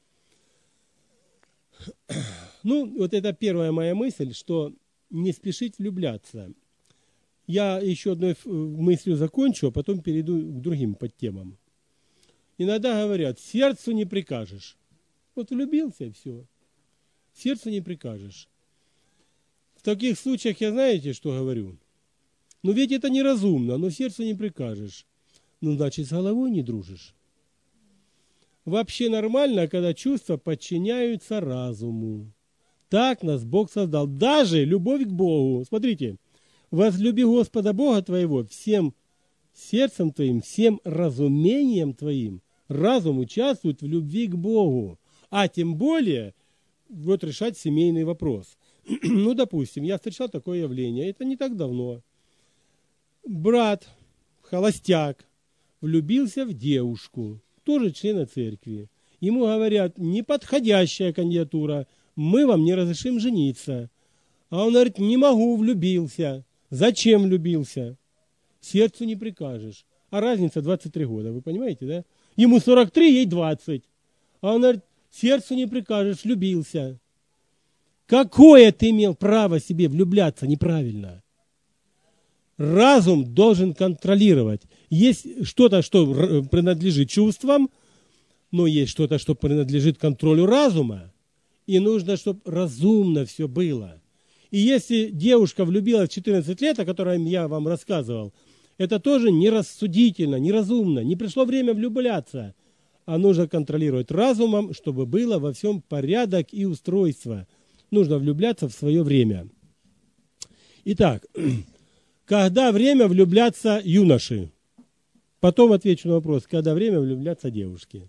Speaker 1: Вот это первая моя мысль, что не спешить влюбляться. Я еще одной мыслью закончу, а потом перейду к другим подтемам. Иногда говорят, сердцу не прикажешь. Вот влюбился и все. Сердцу не прикажешь. В таких случаях я знаете, что говорю? Ведь это неразумно, но сердцу не прикажешь. Значит, с головой не дружишь. Вообще нормально, когда чувства подчиняются разуму. Так нас Бог создал. Даже любовь к Богу. Смотрите. Возлюби Господа Бога твоего всем сердцем твоим, всем разумением твоим. Разум участвует в любви к Богу. А тем более решать семейный вопрос. Допустим, я встречал такое явление. Это не так давно. Брат, холостяк, влюбился в девушку, тоже члена церкви. Ему говорят, неподходящая кандидатура, мы вам не разрешим жениться. А он говорит, не могу, влюбился. Зачем влюбился? Сердцу не прикажешь. А разница 23 года, вы понимаете, да? Ему 43, ей 20. А он говорит, сердцу не прикажешь, влюбился. Какое ты имел право себе влюбляться неправильно? Разум должен контролировать. Есть что-то, что принадлежит чувствам, но есть что-то, что принадлежит контролю разума. И нужно, чтобы разумно все было. И если девушка влюбилась в 14 лет, о которой я вам рассказывал, это тоже нерассудительно, неразумно. Не пришло время влюбляться. А нужно контролировать разумом, чтобы было во всем порядок и устройство. Нужно влюбляться в свое время. Итак, когда время влюбляться юноши? Потом отвечу на вопрос, когда время влюбляться девушки.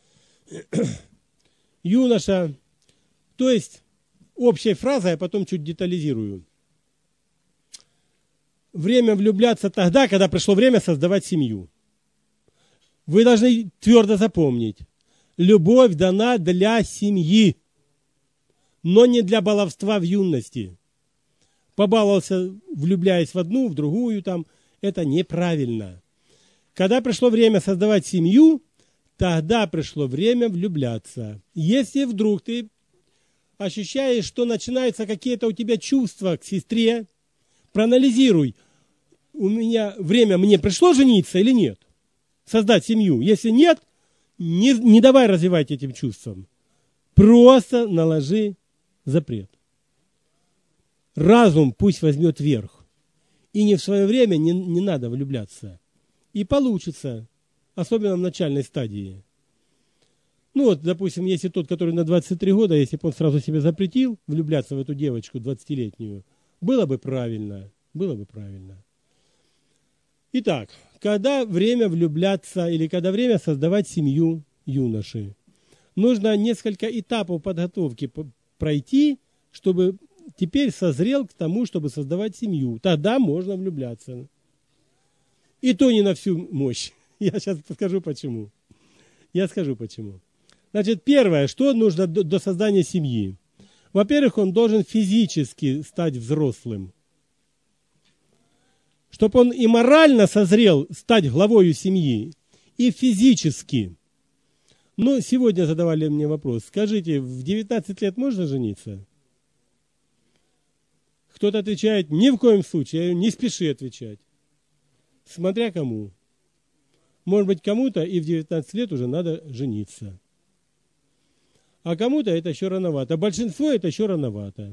Speaker 1: Юноша, то есть общей фразой, а потом чуть детализирую. Время влюбляться тогда, когда пришло время создавать семью. Вы должны твердо запомнить. Любовь дана для семьи, но не для баловства в юности. Побаловался, влюбляясь в одну, в другую, это неправильно. Когда пришло время создавать семью, тогда пришло время влюбляться. Если вдруг ты ощущаешь, что начинаются какие-то у тебя чувства к сестре, проанализируй, мне пришло жениться или нет? Создать семью. Если нет, не давай развивать этим чувствам. Просто наложи запрет. Разум пусть возьмет верх. И не в свое время не надо влюбляться. И получится, особенно в начальной стадии. Допустим, если тот, который на 23 года, если бы он сразу себе запретил влюбляться в эту девочку 20-летнюю, было бы правильно. Было бы правильно. Итак, когда время влюбляться или когда время создавать семью юноши? Нужно несколько этапов подготовки пройти, чтобы теперь созрел к тому, чтобы создавать семью. Тогда можно влюбляться. И то не на всю мощь. Я сейчас скажу почему. Я скажу почему. Значит, первое, что нужно до создания семьи. Во-первых, он должен физически стать взрослым. Чтобы он и морально созрел стать главою семьи, и физически. Но сегодня задавали мне вопрос. Скажите, в 19 лет можно жениться? Кто-то отвечает, ни в коем случае. Я говорю, не спеши отвечать. Смотря кому. Может быть, кому-то и в 19 лет уже надо жениться. А кому-то это еще рановато. Большинство это еще рановато.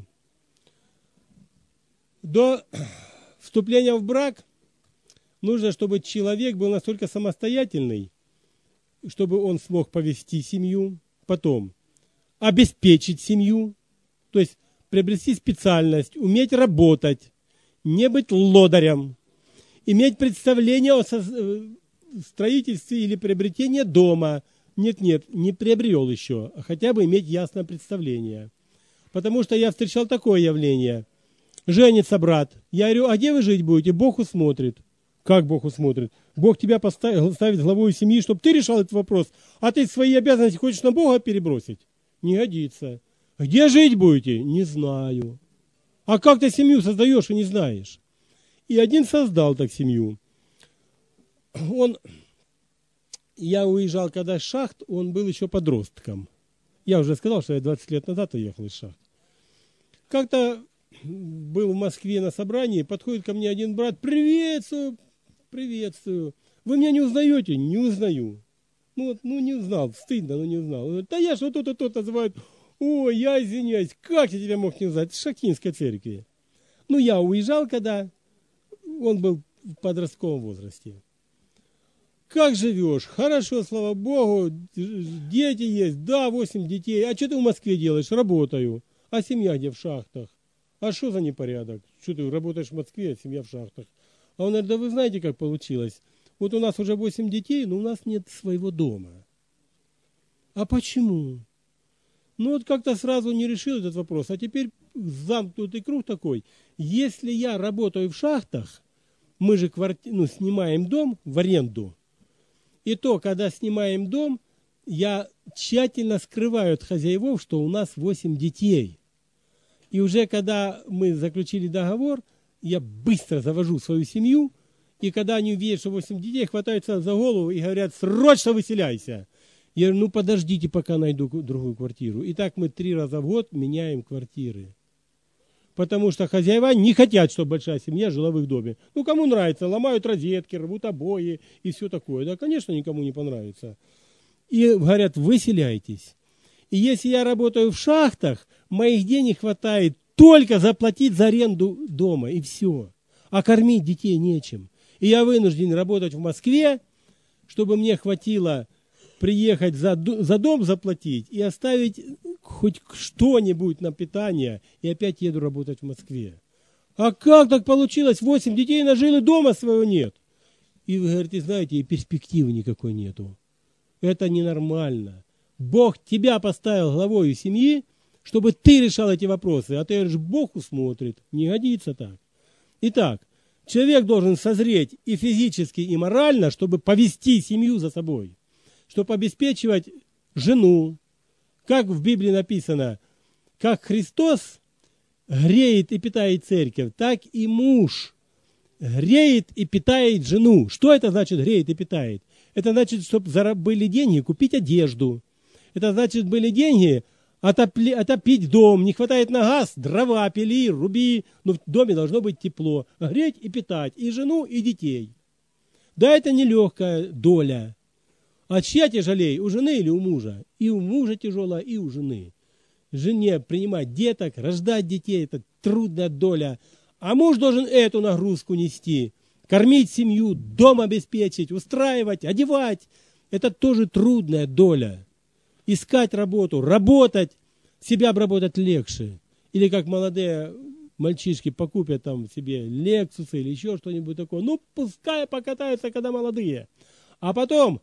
Speaker 1: До вступления в брак нужно, чтобы человек был настолько самостоятельный, чтобы он смог повести семью, потом обеспечить семью, то есть приобрести специальность, уметь работать, не быть лодырем, иметь представление о строительстве или приобретении дома. Нет, не приобрел еще, а хотя бы иметь ясное представление. Потому что я встречал такое явление. Женится брат. Я говорю, а где вы жить будете? Бог усмотрит. Как Бог усмотрит? Бог тебя ставит главой семьи, чтобы ты решал этот вопрос. А ты свои обязанности хочешь на Бога перебросить? Не годится. Где жить будете? Не знаю. А как ты семью создаешь и не знаешь? И один создал так семью. Я уезжал когда из шахт, он был еще подростком. Я уже сказал, что я 20 лет назад уехал из шахт. Как-то был в Москве на собрании, подходит ко мне один брат, приветствую, приветствую. Вы меня не узнаете? Не узнаю. Ну не узнал, стыдно, но не узнал. Он говорит, да я что тут и тут называют. Ой, я извиняюсь, как я тебя мог не узнать? В Шахтинской церкви. Ну, я уезжал, когда он был в подростковом возрасте. Как живешь? Хорошо, слава Богу. Дети есть? Да, 8 детей. А что ты в Москве делаешь? Работаю. А семья где? В шахтах. А что за непорядок? Что ты работаешь в Москве, а семья в шахтах? А он говорит, да вы знаете, как получилось? Вот у нас уже 8 детей, но у нас нет своего дома. А почему? Ну вот как-то сразу не решил этот вопрос. А теперь замкнутый круг такой. Если я работаю в шахтах, мы же снимаем дом в аренду. И то, когда снимаем дом, я тщательно скрываю от хозяевов, что у нас 8 детей. И уже когда мы заключили договор, я быстро завожу свою семью, и когда они увидят, что 8 детей, хватаются за голову и говорят, срочно выселяйся. Я говорю, ну подождите, пока найду другую квартиру. И так мы 3 раза в год меняем квартиры. Потому что хозяева не хотят, чтобы большая семья жила в их доме. Ну, кому нравится, ломают розетки, рвут обои и все такое. Да, конечно, никому не понравится. И говорят, выселяйтесь. И если я работаю в шахтах, моих денег хватает только заплатить за аренду дома, и все. А кормить детей нечем. И я вынужден работать в Москве, чтобы мне хватило приехать за дом заплатить и оставить хоть что-нибудь на питание, и опять еду работать в Москве. А как так получилось? 8 детей нажил, и дома своего нет. И вы говорите, знаете, и перспективы никакой нету. Это ненормально. Бог тебя поставил главой семьи, чтобы ты решал эти вопросы. А ты говоришь, Бог усмотрит. Не годится так. Итак, человек должен созреть и физически, и морально, чтобы повести семью за собой. Чтобы обеспечивать жену. Как в Библии написано, как Христос греет и питает церковь, так и муж греет и питает жену. Что это значит греет и питает? Это значит, чтобы были деньги купить одежду. Это значит, были деньги отопить дом. Не хватает на газ, дрова пили, руби. Но в доме должно быть тепло. Греть и питать и жену, и детей. Да, это нелегкая доля. А чья тяжелее, у жены или у мужа? И у мужа тяжело, и у жены. Жене принимать деток, рождать детей – это трудная доля. А муж должен эту нагрузку нести. Кормить семью, дом обеспечить, устраивать, одевать – это тоже трудная доля. Искать работу, работать, себя обработать легче. Или как молодые мальчишки покупят там себе лексусы или еще что-нибудь такое. Ну, пускай покатаются, когда молодые. А потом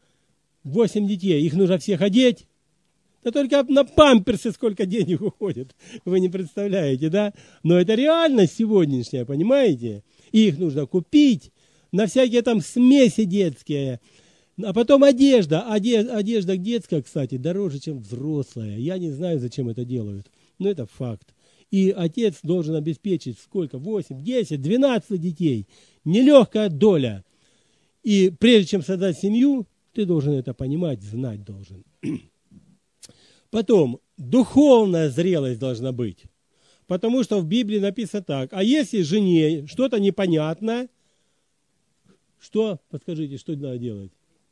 Speaker 1: 8 детей, их нужно всех одеть. Да только на памперсы сколько денег уходит, вы не представляете, да? Но это реальность сегодняшняя, понимаете? И их нужно купить на всякие там смеси детские, А потом одежда. Одежда детская, кстати, дороже, чем взрослая. Я не знаю, зачем это делают, но это факт. И отец должен обеспечить сколько? 8, 10, 12 детей. Нелегкая доля. И прежде чем создать семью, ты должен это понимать, знать должен. Потом, духовная зрелость должна быть. Потому что в Библии написано так. А если жене что-то непонятно, что? Подскажите, что надо делать?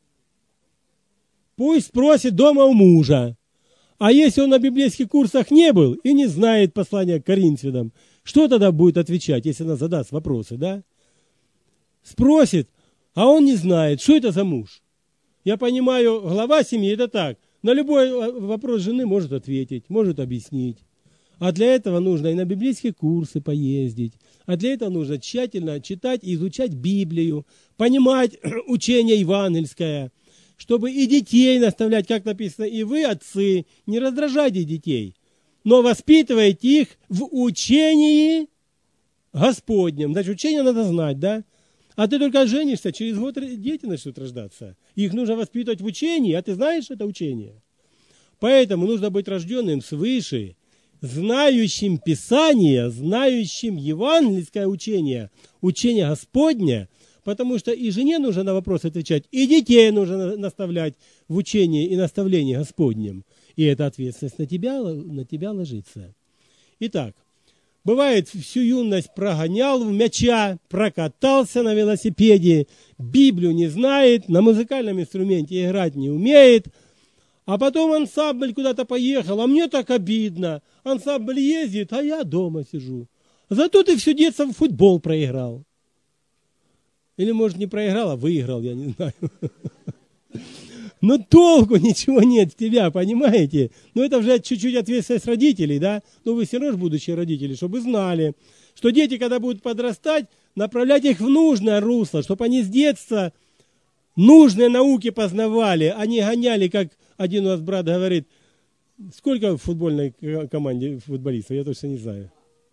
Speaker 1: Пусть спросит дома у мужа. А если он на библейских курсах не был и не знает послания к Коринфянам, что тогда будет отвечать, если она задаст вопросы, да? Спросит, а он не знает, что это за муж. Я понимаю, глава семьи это так. На любой вопрос жены может ответить, может объяснить. А для этого нужно и на библейские курсы поездить. А для этого нужно тщательно читать и изучать Библию, понимать учение евангельское, чтобы и детей наставлять, как написано, и вы, отцы, не раздражайте детей, но воспитывайте их в учении Господнем. Значит, учение надо знать, да? А ты только женишься, через год дети начнут рождаться. Их нужно воспитывать в учении, а ты знаешь это учение. Поэтому нужно быть рожденным свыше, знающим Писание, знающим евангельское учение, учение Господне, потому что и жене нужно на вопросы отвечать, и детей нужно наставлять в учении и наставлении Господнем. И эта ответственность на тебя ложится. Итак, бывает, всю юность прогонял в мяча, прокатался на велосипеде, Библию не знает, на музыкальном инструменте играть не умеет, а потом ансамбль куда-то поехал, а мне так обидно. Ансамбль ездит, а я дома сижу. Зато ты все детство в футбол проиграл. Или, может, не проиграл, а выиграл, я не знаю. Но толку ничего нет в тебя, понимаете? Но это уже чуть-чуть ответственность родителей, да? Но вы все равно будущие родители, чтобы знали, что дети, когда будут подрастать, направлять их в нужное русло, чтобы они с детства нужные науки познавали, а не гоняли, как один у нас брат говорит. Сколько в футбольной команде футболистов? Я точно не знаю.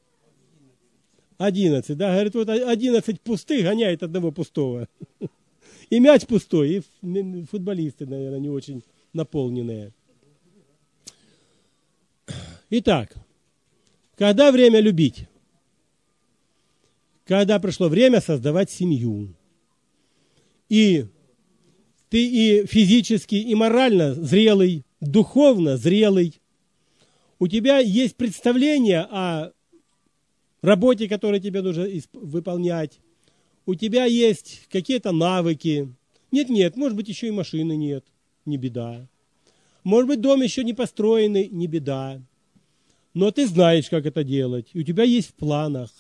Speaker 1: 11, да? Говорит, вот 11 пустых гоняет одного пустого. И мяч пустой, и футболисты, наверное, не очень наполненные. Итак, когда время любить? Когда пришло время создавать семью. И ты и физически, и морально зрелый, духовно зрелый. У тебя есть представление о работе, которую тебе нужно выполнять. У тебя есть какие-то навыки. Нет, может быть, еще и машины нет, не беда. Может быть, дом еще не построенный, не беда. Но ты знаешь, как это делать. И у тебя есть в планах.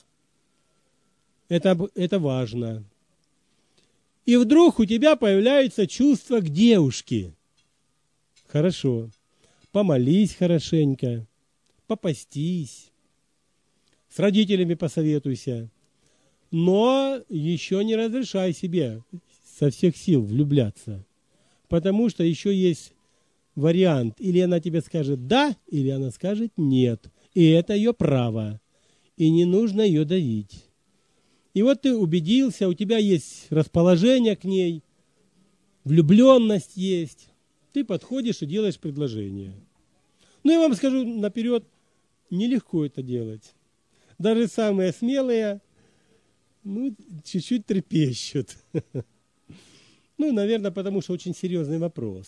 Speaker 1: Это важно. И вдруг у тебя появляется чувство к девушке. Хорошо. Помолись хорошенько. Попастись. С родителями посоветуйся. Но еще не разрешай себе со всех сил влюбляться. Потому что еще есть вариант. Или она тебе скажет «да», или она скажет «нет». И это ее право. И не нужно ее давить. И вот ты убедился, у тебя есть расположение к ней, влюбленность есть. Ты подходишь и делаешь предложение. Ну, я вам скажу наперед, нелегко это делать. Даже самые смелые, чуть-чуть трепещут. Наверное, потому что очень серьезный вопрос.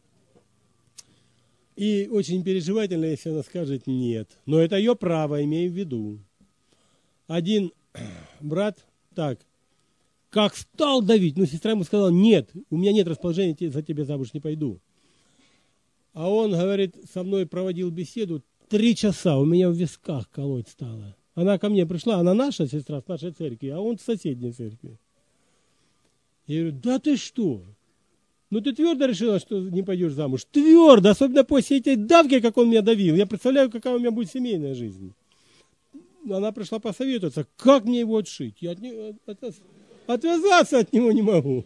Speaker 1: И очень переживательно, если она скажет «нет». Но это ее право, имею в виду. Один брат как стал давить, сестра ему сказала «нет, у меня нет расположения, за тебя замуж не пойду». А он, говорит, со мной проводил беседу 3 часа, у меня в висках колоть стало. Она ко мне пришла, она наша сестра с нашей церкви, а он с соседней церкви. Я говорю, да ты что? Ты твердо решила, что не пойдешь замуж? Твердо, особенно после этой давки, как он меня давил. Я представляю, какая у меня будет семейная жизнь. Она пришла посоветоваться, как мне его отшить. Я отвязаться от него не могу.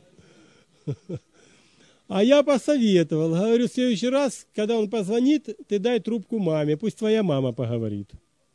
Speaker 1: А я посоветовал. Говорю, в следующий раз, когда он позвонит, ты дай трубку маме, пусть твоя мама поговорит.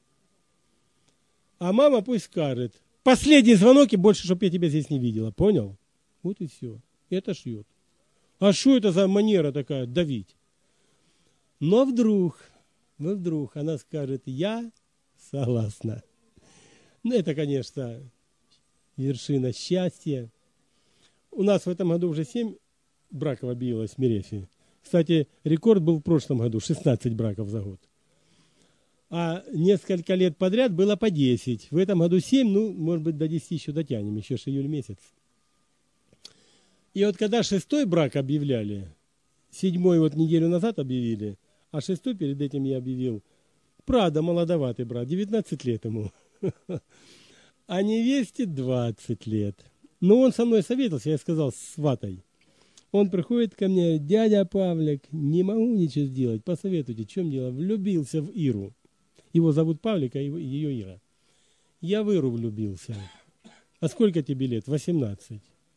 Speaker 1: А мама пусть скажет, последний звонок и больше, чтобы я тебя здесь не видела. Понял? Вот и все. Это шьет. А что это за манера такая давить? Но вдруг она скажет, я согласна. Ну, это, конечно, вершина счастья. У нас в этом году уже 7 браков объявилось в Мерефе. Кстати, рекорд был в прошлом году, 16 браков за год. А несколько лет подряд было по 10. В этом году 7, ну, может быть, до 10 еще дотянем, еще ж июль месяц. И вот когда 6-й брак объявляли, 7-й вот неделю назад объявили, а 6-й перед этим я объявил, правда, молодоватый брат, 19 лет ему. А невесте 20 лет. Но он со мной советовался, я сказал, с сватой. Он приходит ко мне, дядя Павлик, не могу ничего сделать, посоветуйте, в чем дело? Влюбился в Иру. Его зовут Павлик, а ее Ира. Я в Иру влюбился. А сколько тебе лет? 18.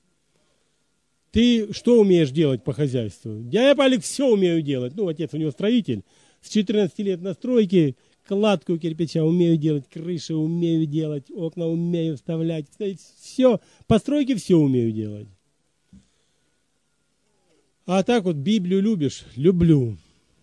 Speaker 1: Ты что умеешь делать по хозяйству? Дядя Павлик все умею делать. Ну, отец у него строитель. С 14 лет на стройке, кладку кирпича умею делать, крыши умею делать, окна умею вставлять. Все, по стройке все умею делать. А так вот Библию любишь? Люблю.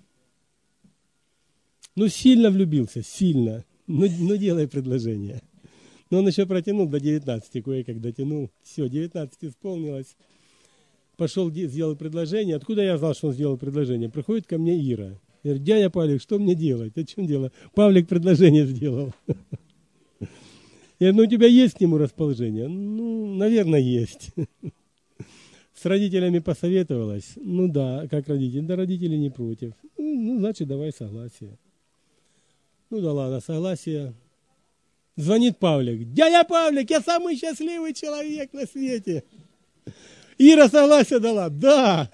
Speaker 1: Ну, сильно влюбился, сильно. Ну делай предложение. Но он еще протянул до 19, кое-как дотянул. Все, 19 исполнилось. Пошел, сделал предложение. Откуда я знал, что он сделал предложение? Приходит ко мне Ира. Говорит, дядя Павлик, что мне делать? А что дело? Павлик предложение сделал. Я говорю, ну у тебя есть к нему расположение? Ну, наверное, есть. С родителями посоветовалась. Ну да, как родители? Да родители не против. Ну, значит, давай согласие. Ну да ладно, согласие. Звонит Павлик. Дядя Павлик, я самый счастливый человек на свете. Ира согласие дала. Да.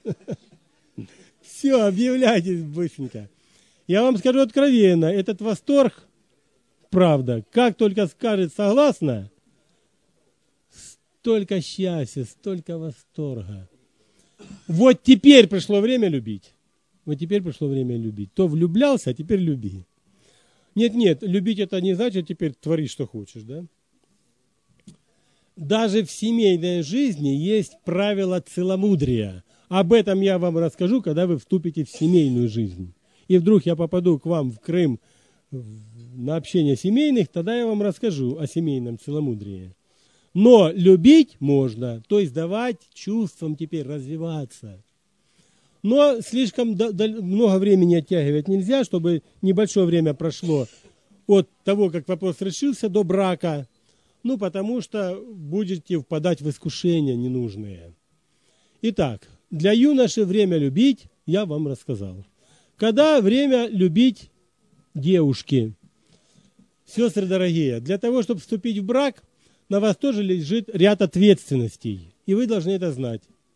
Speaker 1: Все, объявляйтесь быстренько. Я вам скажу откровенно, этот восторг, правда, как только скажет согласно, столько счастья, столько восторга. Вот теперь пришло время любить. Вот теперь пришло время любить. То влюблялся, а теперь люби. Нет, любить это не значит теперь твори, что хочешь, да? Даже в семейной жизни есть правила целомудрия. Об этом я вам расскажу, когда вы вступите в семейную жизнь. И вдруг я попаду к вам в Крым на общение семейных, тогда я вам расскажу о семейном целомудрии. Но любить можно, то есть давать чувствам теперь развиваться. Но слишком много времени оттягивать нельзя, чтобы небольшое время прошло от того, как вопрос решился, до брака. Ну, потому что будете впадать в искушения ненужные. Итак, для юноши время любить, я вам рассказал. Когда время любить девушки? Сестры дорогие, для того, чтобы вступить в брак, на вас тоже лежит ряд ответственностей. И вы должны это знать.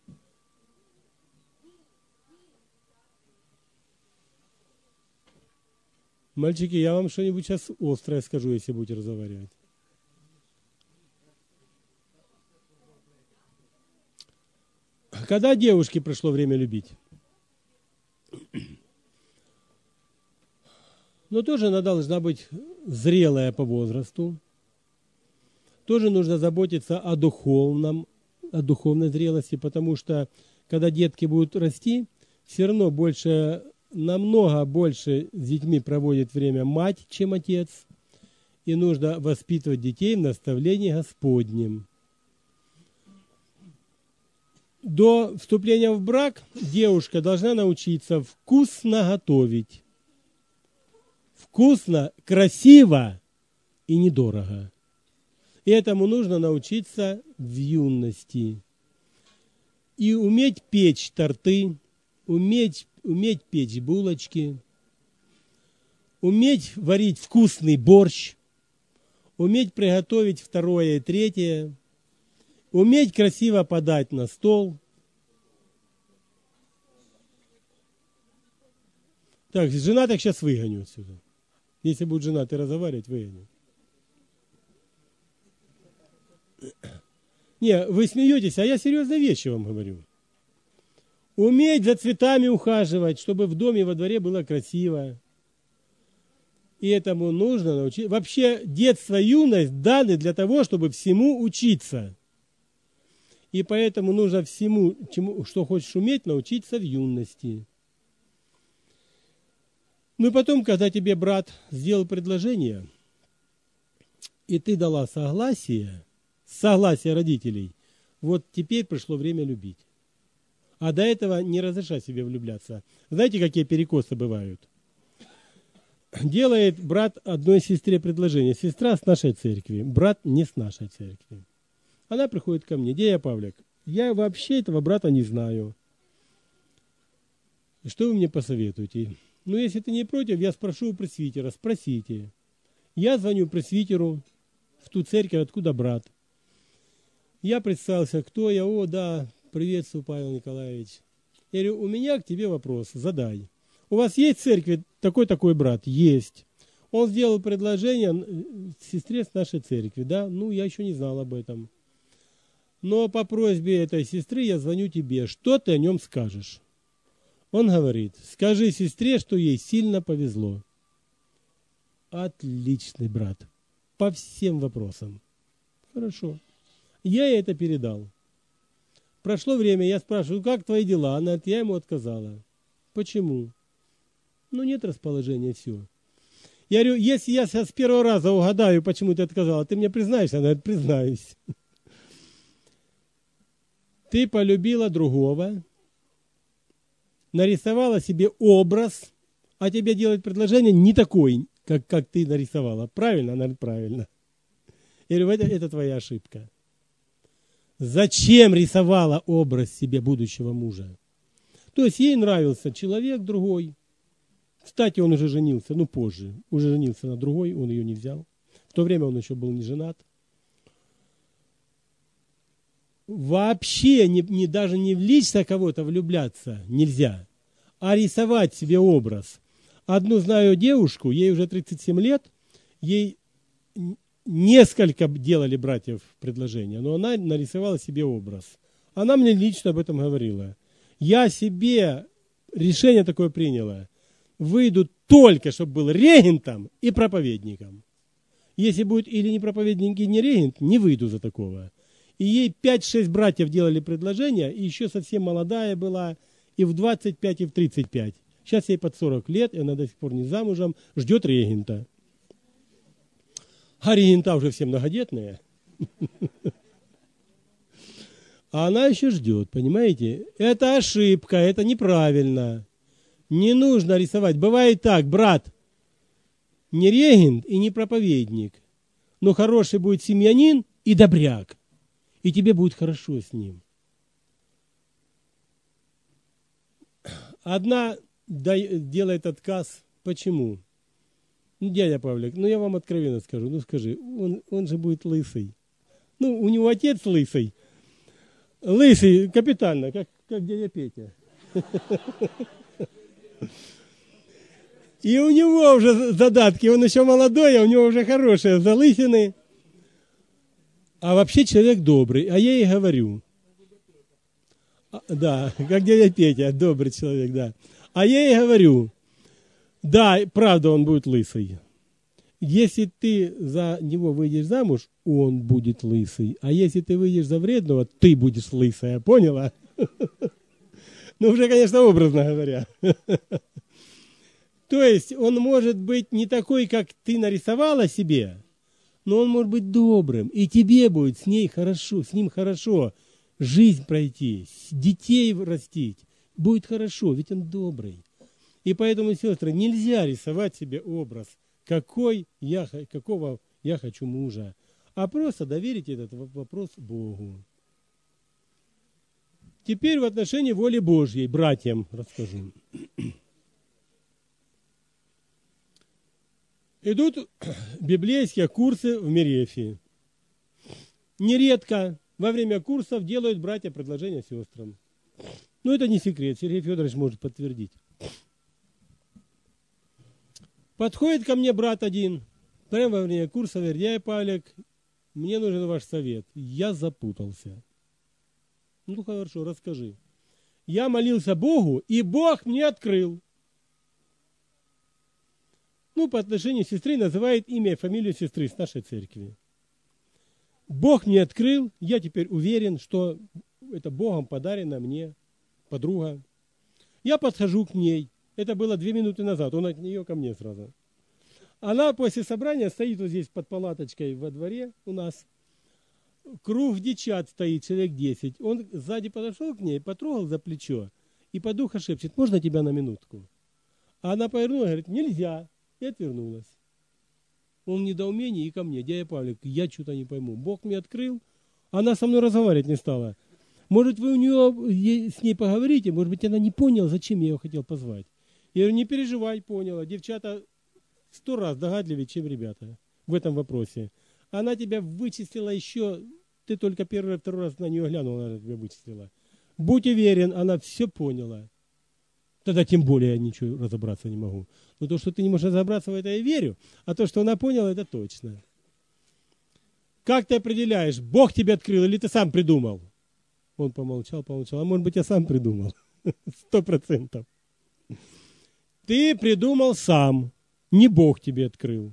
Speaker 1: Мальчики, я вам что-нибудь сейчас острое скажу, если будете разговаривать. Когда девушке пришло время любить? Но тоже она должна быть зрелая по возрасту. Тоже нужно заботиться о духовной зрелости, потому что когда детки будут расти, все равно намного больше с детьми проводит время мать, чем отец. И нужно воспитывать детей в наставлении Господнем. До вступления в брак девушка должна научиться вкусно готовить. Вкусно, красиво и недорого. И этому нужно научиться в юности. И уметь печь торты, уметь печь булочки, уметь варить вкусный борщ, уметь приготовить второе и третье, уметь красиво подать на стол. Так, женатых сейчас выгоню отсюда. Если будут женаты разговаривать, выгоню. Не, вы смеетесь, а я серьезные вещи вам говорю. Уметь за цветами ухаживать, чтобы в доме, во дворе было красиво. И этому нужно научиться. Вообще, детство, юность даны для того, чтобы всему учиться. И поэтому нужно всему, что хочешь уметь, научиться в юности. Ну и потом, когда тебе брат сделал предложение, и ты дала согласие родителей, вот теперь пришло время любить. А до этого не разрешай себе влюбляться. Знаете, какие перекосы бывают? Делает брат одной сестре предложение. Сестра с нашей церкви, брат не с нашей церкви. Она приходит ко мне. Дея Павлик, я вообще этого брата не знаю. Что вы мне посоветуете? Ну, если ты не против, я спрошу у пресвитера. Спросите. Я звоню пресвитеру в ту церковь, откуда брат. Я представился, кто я. О, да, приветствую, Павел Николаевич. Я говорю, у меня к тебе вопрос, задай. У вас есть в церкви такой-такой брат? Есть. Он сделал предложение сестре с нашей церкви, да? Ну, я еще не знал об этом. Но по просьбе этой сестры я звоню тебе. Что ты о нем скажешь? Он говорит, скажи сестре, что ей сильно повезло. Отличный брат. По всем вопросам. Хорошо. Я ей это передал. Прошло время, я спрашиваю, как твои дела? Она говорит, я ему отказала. Почему? Ну, нет расположения, все. Я говорю, если я сейчас с первого раза угадаю, почему ты отказала, ты мне признаешься? Она говорит, признаюсь. Ты полюбила другого, нарисовала себе образ, а тебе делать предложение не такой, как ты нарисовала. Правильно? Она говорит, правильно. Я говорю, это твоя ошибка. Зачем рисовала образ себе будущего мужа? То есть ей нравился человек другой. Кстати, он уже женился, ну позже. Уже женился на другой, он ее не взял. В то время он еще был не женат. Вообще даже не в лично кого-то влюбляться нельзя, а рисовать себе образ. Одну знаю девушку, ей уже 37 лет, ей несколько делали братьев предложения, но она нарисовала себе образ. Она мне лично об этом говорила. Я себе решение такое приняла. Выйду только, чтобы был регентом и проповедником. Если будет или не проповедник, и не регент, не выйду за такого. И ей 5-6 братьев делали предложения, и еще совсем молодая была, и в 25, и в 35. Сейчас ей под 40 лет, и она до сих пор не замужем, ждет регента. А регента уже все многодетные. А она еще ждет, понимаете? Это ошибка, это неправильно. Не нужно рисовать. Бывает так, брат не регент и не проповедник, но хороший будет семьянин и добряк. И тебе будет хорошо с ним. Одна делает отказ. Почему? Ну, дядя Павлик, ну я вам откровенно скажу. Ну скажи, он же будет лысый. Ну, у него отец лысый. Лысый капитально, как дядя Петя. И у него уже задатки, он еще молодой, а у него уже хорошие залысины. А вообще человек добрый. А я ей говорю. Да, как дядя Петя, добрый человек, да. А я ей говорю, да, правда, он будет лысый. Если ты за него выйдешь замуж, он будет лысый. А если ты выйдешь за вредного, ты будешь лысая. Поняла? Ну, уже, конечно, образно говоря. То есть, он может быть не такой, как ты нарисовала себе, но он может быть добрым. И тебе будет с ней хорошо, с ним хорошо жизнь пройти, детей растить. Будет хорошо, ведь он добрый. И поэтому, сестры, нельзя рисовать себе образ, какого я хочу мужа, а просто доверить этот вопрос Богу. Теперь в отношении воли Божьей, братьям расскажу. Идут библейские курсы в Мерефии. Нередко во время курсов делают братья предложения сестрам. Ну, это не секрет, Сергей Федорович может подтвердить. Подходит ко мне брат один, прямо во время курса, говорит, дядя Павлик, мне нужен ваш совет. Я запутался. Ну, хорошо, расскажи. Я молился Богу, и Бог мне открыл. Ну, по отношению сестры называет имя и фамилию сестры с нашей церкви. Бог мне открыл, я теперь уверен, что это Богом подарена мне подруга. Я подхожу к ней. Это было 2 минуты назад. Он от нее ко мне сразу. Она после собрания стоит вот здесь под палаточкой во дворе у нас. Круг девчат стоит, человек 10. Он сзади подошел к ней, потрогал за плечо и по духу шепчет: можно тебя на минутку? А она повернулась и говорит: нельзя. И отвернулась. Он в недоумении и ко мне: дядя Павлик, я что-то не пойму. Бог мне открыл, она со мной разговаривать не стала. Может, вы у нее с ней поговорите, может быть, она не поняла, зачем я ее хотел позвать. Я говорю: не переживай, поняла. Девчата 100 раз догадливее, чем ребята в этом вопросе. Она тебя вычислила еще, ты только 1-й, 2-й раз на нее глянула, она тебя вычислила. Будь уверен, она все поняла. Тогда тем более я ничего разобраться не могу. Но то, что ты не можешь разобраться, в это я верю. А то, что она поняла, это точно. Как ты определяешь, Бог тебе открыл или ты сам придумал? Он помолчал. А может быть, я сам придумал. 100%. Ты придумал сам. Не Бог тебе открыл.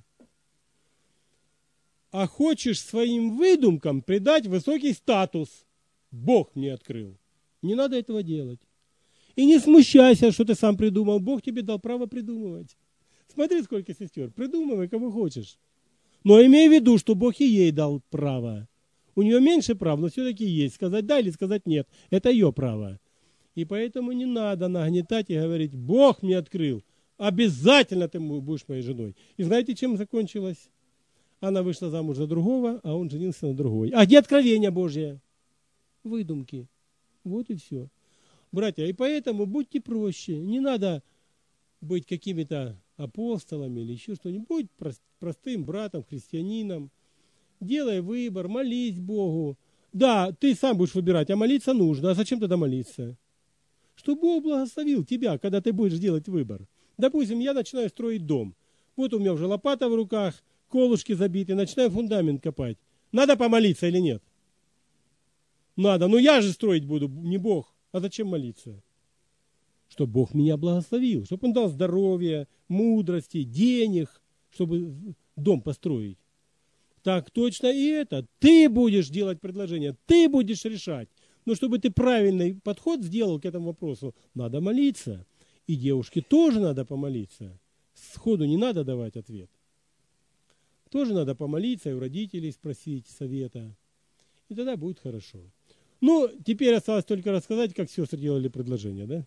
Speaker 1: А хочешь своим выдумкам придать высокий статус. Бог мне открыл. Не надо этого делать. И не смущайся, что ты сам придумал. Бог тебе дал право придумывать. Смотри, сколько сестер. Придумывай, кого хочешь. Но имей в виду, что Бог и ей дал право. У нее меньше прав, но все-таки есть. Сказать да или сказать нет. Это ее право. И поэтому не надо нагнетать и говорить: Бог мне открыл. Обязательно ты будешь моей женой. И знаете, чем закончилось? Она вышла замуж за другого, а он женился на другой. А где откровение Божье? Выдумки. Вот и все. Братья, и поэтому будьте проще. Не надо быть какими-то апостолами или еще что-нибудь. Будь простым братом, христианином. Делай выбор, молись Богу. Да, ты сам будешь выбирать, а молиться нужно. А зачем тогда молиться? Чтобы Бог благословил тебя, когда ты будешь делать выбор. Допустим, я начинаю строить дом. Вот у меня уже лопата в руках, колышки забиты, начинаю фундамент копать. Надо помолиться или нет? Надо. Но я же строить буду, не Бог. А зачем молиться? Чтобы Бог меня благословил, чтобы Он дал здоровья, мудрости, денег, чтобы дом построить. Так точно и это. Ты будешь делать предложение, ты будешь решать. Но чтобы ты правильный подход сделал к этому вопросу, надо молиться. И девушке тоже надо помолиться. Сходу не надо давать ответ. Тоже надо помолиться и у родителей спросить совета. И тогда будет хорошо. Ну, теперь осталось только рассказать, как сестры делали предложение, да?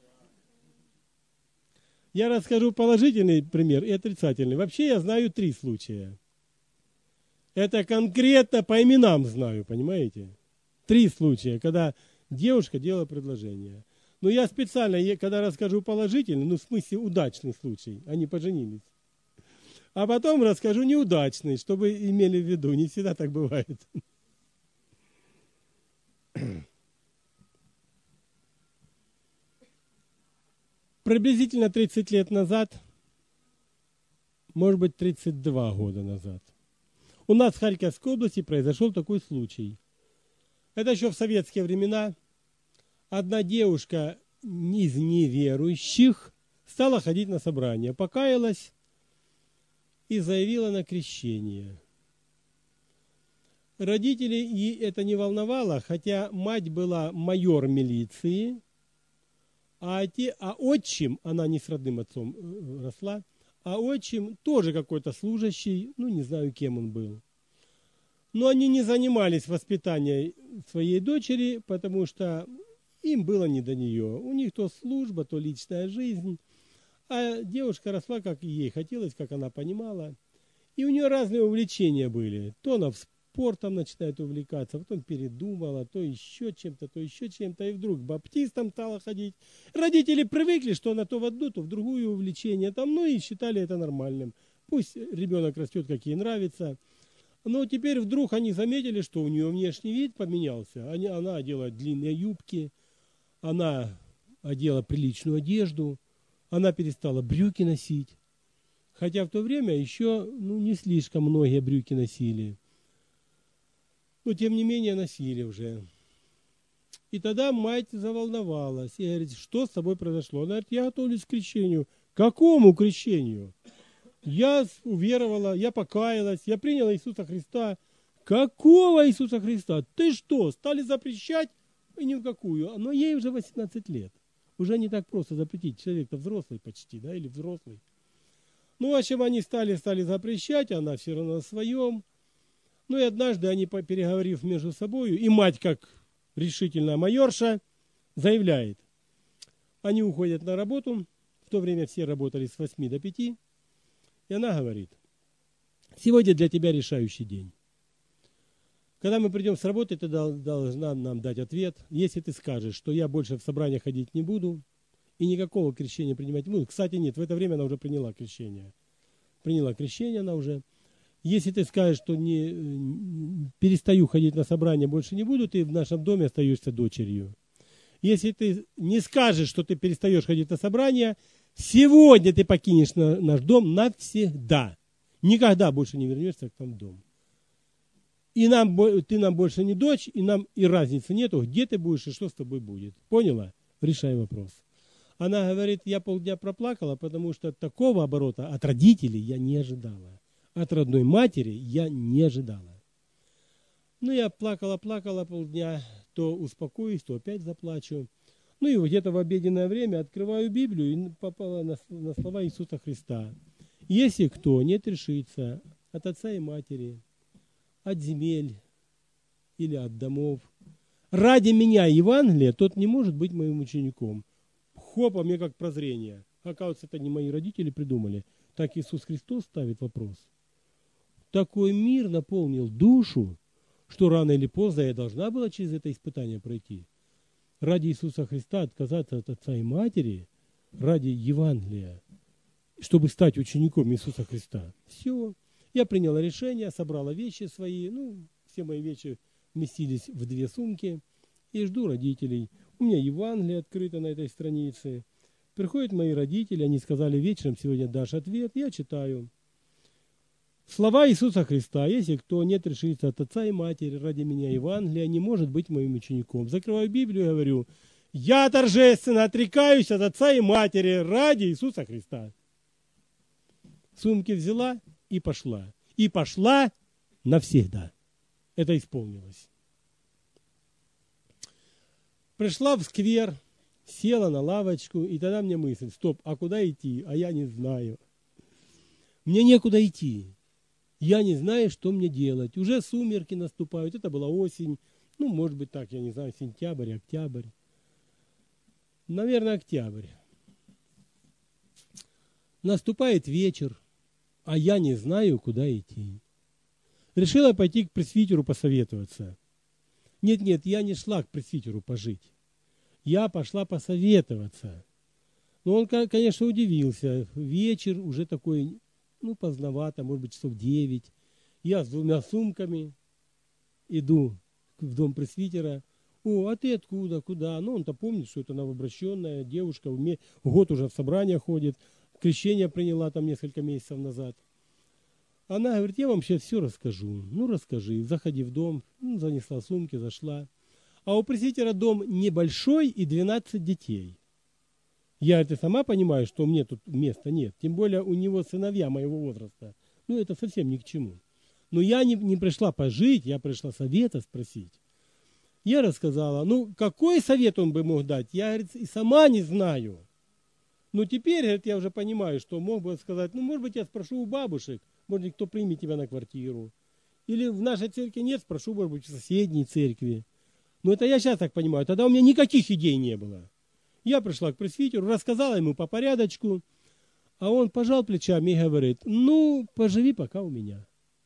Speaker 1: Я расскажу положительный пример и отрицательный. Вообще я знаю 3 случая. Это конкретно по именам знаю, понимаете? 3 случая, когда девушка делала предложение. Но я специально, когда расскажу положительный, ну в смысле удачный случай, они поженились. А потом расскажу неудачный, чтобы имели в виду, не всегда так бывает. Приблизительно 30 лет назад, может быть 32 года назад, у нас в Харьковской области произошел такой случай. Это еще в советские времена. Одна девушка из неверующих стала ходить на собрание, покаялась и заявила на крещение. Родителей и это не волновало, хотя мать была майор милиции, а отчим, она не с родным отцом росла, а отчим тоже какой-то служащий, ну не знаю, кем он был. Но они не занимались воспитанием своей дочери, потому что им было не до нее. У них то служба, то личная жизнь. А девушка росла, как ей хотелось, как она понимала. И у нее разные увлечения были. То она спортом начинает увлекаться, потом передумала, то еще чем-то, то еще чем-то. И вдруг баптистом стала ходить. Родители привыкли, что она то в одну, то в другую увлечение. Там, ну и считали это нормальным. Пусть ребенок растет, как ей нравится. Но теперь вдруг они заметили, что у нее внешний вид поменялся. Она одела длинные юбки, она одела приличную одежду, она перестала брюки носить. Хотя в то время еще не слишком многие брюки носили. Но тем не менее носили уже. И тогда мать заволновалась и говорит: что с тобой произошло? Она говорит: я готовлюсь к крещению. Какому крещению? Я уверовала, я покаялась, я приняла Иисуса Христа. Какого Иисуса Христа? Ты что, стали запрещать? И ни в какую. Но ей уже 18 лет. Уже не так просто запретить. Человек-то взрослый почти, да, или взрослый. Ну, в общем, они стали запрещать, она все равно на своем. Ну, и однажды они, переговорив между собой, и мать, как решительная майорша, заявляет. Они уходят на работу. В то время все работали с 8 до 5. И она говорит, сегодня для тебя решающий день. Когда мы придем с работы, ты должна нам дать ответ. Если ты скажешь, что я больше в собрание ходить не буду, и никакого крещения принимать не буду. Кстати, нет, в это время она уже приняла крещение. Приняла крещение она уже. Если ты скажешь, что не перестаю ходить на собрание, больше не буду, ты в нашем доме остаешься дочерью. Если ты не скажешь, что ты перестаешь ходить на собрание, сегодня ты покинешь наш дом навсегда. Никогда больше не вернешься к нам в дом. И ты нам больше не дочь, и разницы нету, где ты будешь и что с тобой будет. Поняла? Решай вопрос. Она говорит, я полдня проплакала, потому что такого оборота от родителей я не ожидала. От родной матери я не ожидала. Ну, я плакала полдня, то успокоюсь, то опять заплачу. Ну, и где-то в обеденное время открываю Библию и попала на слова Иисуса Христа. Если кто не отрешится от отца и матери, от земель или от домов, ради меня Евангелия, тот не может быть моим учеником. Хопа, мне как прозрение. Оказывается, это не мои родители придумали. Так Иисус Христос ставит вопрос. Такой мир наполнил душу, что рано или поздно я должна была через это испытание пройти. Ради Иисуса Христа отказаться от отца и матери, ради Евангелия, чтобы стать учеником Иисуса Христа. Все. Я приняла решение, собрала вещи свои. Все мои вещи вместились в 2 сумки. И жду родителей. У меня Евангелие открыто на этой странице. Приходят мои родители, они сказали, вечером сегодня дашь ответ. Я читаю. Слова Иисуса Христа. Если кто не отрешится от отца и матери ради меня Евангелия, не может быть моим учеником. Закрываю Библию и говорю, я торжественно отрекаюсь от отца и матери ради Иисуса Христа. Сумки взяла и пошла. И пошла навсегда. Это исполнилось. Пришла в сквер, села на лавочку, и тогда мне мысль, стоп, а куда идти? А я не знаю. Мне некуда идти. Я не знаю, что мне делать. Уже сумерки наступают. Это была осень. Может быть так, я не знаю, сентябрь, октябрь. Наверное, октябрь. Наступает вечер, а я не знаю, куда идти. Решила пойти к пресвитеру посоветоваться. Нет, я не шла к пресвитеру пожить. Я пошла посоветоваться. Но он, конечно, удивился. Вечер уже такой, поздновато, может быть, часов 9. Я с 2 сумками иду в дом пресвитера. А ты откуда, куда? Он-то помнит, что это новообращенная девушка, год уже в собрание ходит, крещение приняла там несколько месяцев назад. Она говорит, я вам сейчас все расскажу. Расскажи. Заходи в дом. Занесла сумки, зашла. А у пресвитера дом небольшой и 12 детей. Я это сама понимаю, что мне тут места нет. Тем более у него сыновья моего возраста. Это совсем ни к чему. Но я не пришла пожить, я пришла совета спросить. Я рассказала, какой совет он бы мог дать? Я, говорит, и сама не знаю. Но теперь, говорит, я уже понимаю, что мог бы сказать, может быть, я спрошу у бабушек, может быть, кто примет тебя на квартиру. Или в нашей церкви нет, спрошу, может быть, в соседней церкви. Но это я сейчас так понимаю, тогда у меня никаких идей не было. Я пришла к пресвитеру, рассказала ему по порядочку, а он пожал плечами и говорит, поживи пока у меня.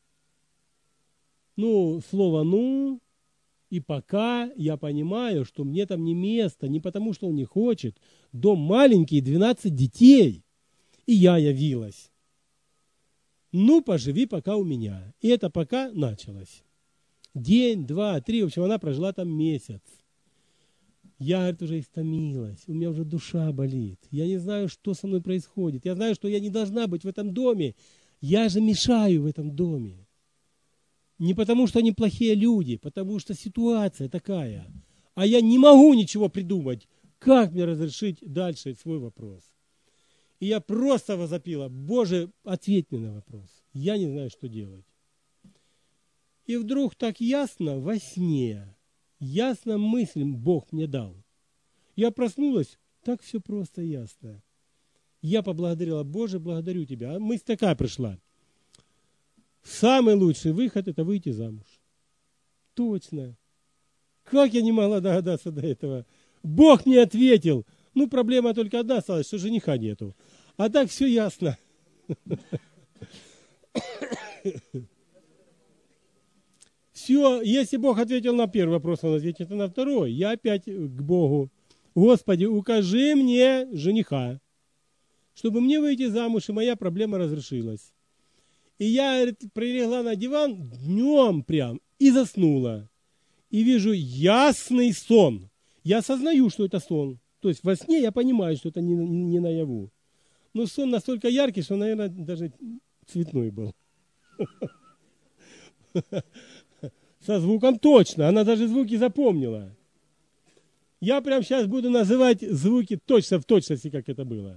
Speaker 1: Слово и пока я понимаю, что мне там не место, не потому, что он не хочет. Дом маленький, 12 детей. И я явилась. Поживи пока у меня. И это пока началось. День, 2, 3, в общем, она прожила там месяц. Я, говорит, уже истомилась. У меня уже душа болит. Я не знаю, что со мной происходит. Я знаю, что я не должна быть в этом доме. Я же мешаю в этом доме. Не потому, что они плохие люди, потому что ситуация такая. А я не могу ничего придумать, как мне разрешить дальше свой вопрос. И я просто возопила, Боже, ответь мне на вопрос. Я не знаю, что делать. И вдруг так ясно во сне ясно мысль Бог мне дал. Я проснулась, так все просто и ясно. Я поблагодарила: Боже, благодарю Тебя. А мысль такая пришла: самый лучший выход – это выйти замуж. Точно. Как я не могла догадаться до этого? Бог мне ответил. Ну, проблема только одна осталась, что жениха нету. А так все ясно. Все, если Бог ответил на первый вопрос, Он ответит и на второй. Я опять к Богу: Господи, укажи мне жениха, чтобы мне выйти замуж, и моя проблема разрешилась. И я, говорит, прилегла на диван днем прям и заснула. И вижу ясный сон. Я осознаю, что это сон. То есть во сне я понимаю, что это не наяву. Но сон настолько яркий, что, наверное, даже цветной был. Со звуком точно. Она даже звуки запомнила. Я прямо сейчас буду называть звуки точно в точности, как это было.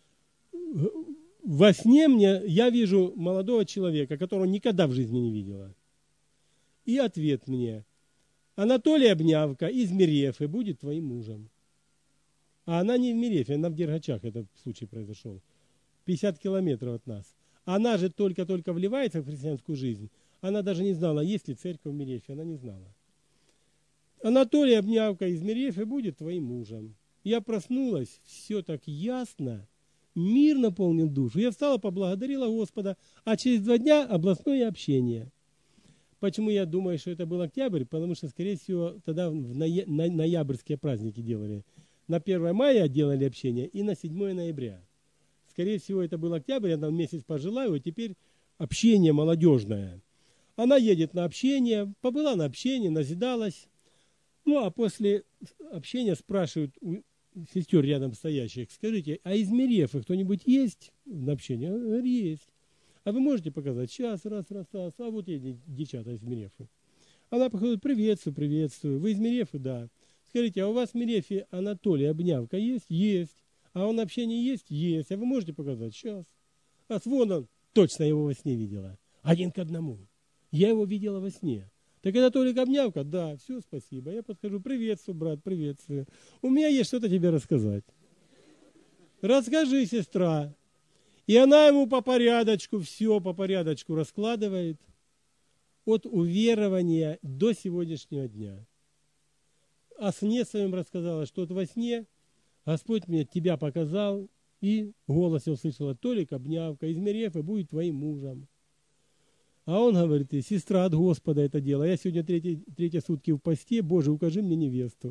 Speaker 1: Во сне я вижу молодого человека, которого никогда в жизни не видела. И ответ мне: Анатолий Обнявка из Мерефы будет твоим мужем. А она не в Мерефе, она в Дергачах, этот случай произошел. 50 километров от нас. Она же только-только вливается в христианскую жизнь. Она даже не знала, есть ли церковь в Мерефе, она не знала. Анатолий Обнявка из Мерефы будет твоим мужем. Я проснулась, все так ясно. Мир наполнил душу. Я встала, поблагодарила Господа, а через 2 дня областное общение. Почему я думаю, что это был октябрь? Потому что, скорее всего, тогда ноябрьские праздники делали. На 1 мая делали общение и на 7 ноября. Скорее всего, это был октябрь, я там месяц пожила, и вот теперь общение молодежное. Она едет на общение, побыла на общении, назидалась. Ну, а после общения спрашивают у сестер рядом стоящих: скажите, а из Мерефы кто-нибудь есть на общении? Говорит, есть. А вы можете показать? Сейчас, раз. А вот эти девчата из Мерефы. Она подходит: приветствую. Вы из Мерефы? Да. Скажите, а у вас в Мерефе Анатолий Обнявка есть? Есть. А он на общении есть? Есть. А вы можете показать? Сейчас. А вон он, точно его во сне видела. 1 к 1. Я его видела во сне. Так Анатолий Обнявка? Да, все, спасибо. Я подхожу: приветствую, брат, приветствую. У меня есть что-то тебе рассказать. Расскажи, сестра. И она ему по порядочку, все по порядочку раскладывает. От уверования до сегодняшнего дня. О сне своем рассказала, что вот во сне Господь мне тебя показал, и в голосе услышала: Толик Обнявка из Мерефы будет твоим мужем. А он говорит: сестра, от Господа это дело. Я сегодня третьи сутки в посте. Боже, укажи мне невесту.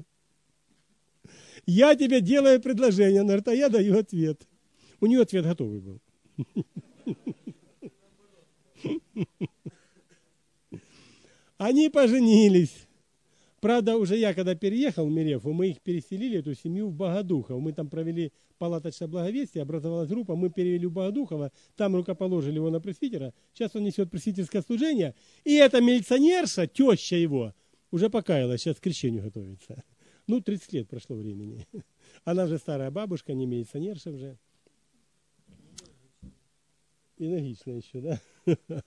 Speaker 1: Я тебе делаю предложение. Она говорит: а я даю ответ. У нее ответ готовый был. Они поженились. Правда, уже я, когда переехал в Мерефу, мы их переселили, эту семью, в Богодухов. Мы там провели палаточное благовестие, образовалась группа, мы перевели в Богодухово, там рукоположили его на пресвитера. Сейчас он несет пресвитерское служение. И эта милиционерша, теща его, уже покаялась, сейчас к крещению готовится. Ну, 30 лет прошло времени. Она же старая бабушка, не милиционерша уже. Энергичная еще, да?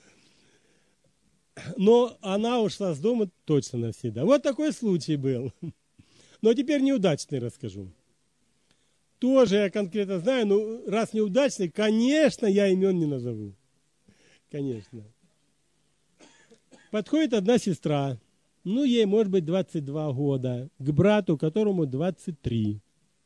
Speaker 1: Но она ушла с дома точно навсегда. Вот такой случай был. Но теперь неудачный расскажу. Тоже я конкретно знаю, но раз неудачный, конечно, я имен не назову. Конечно. Подходит одна сестра, ну, ей может быть 22 года, к брату, которому 23.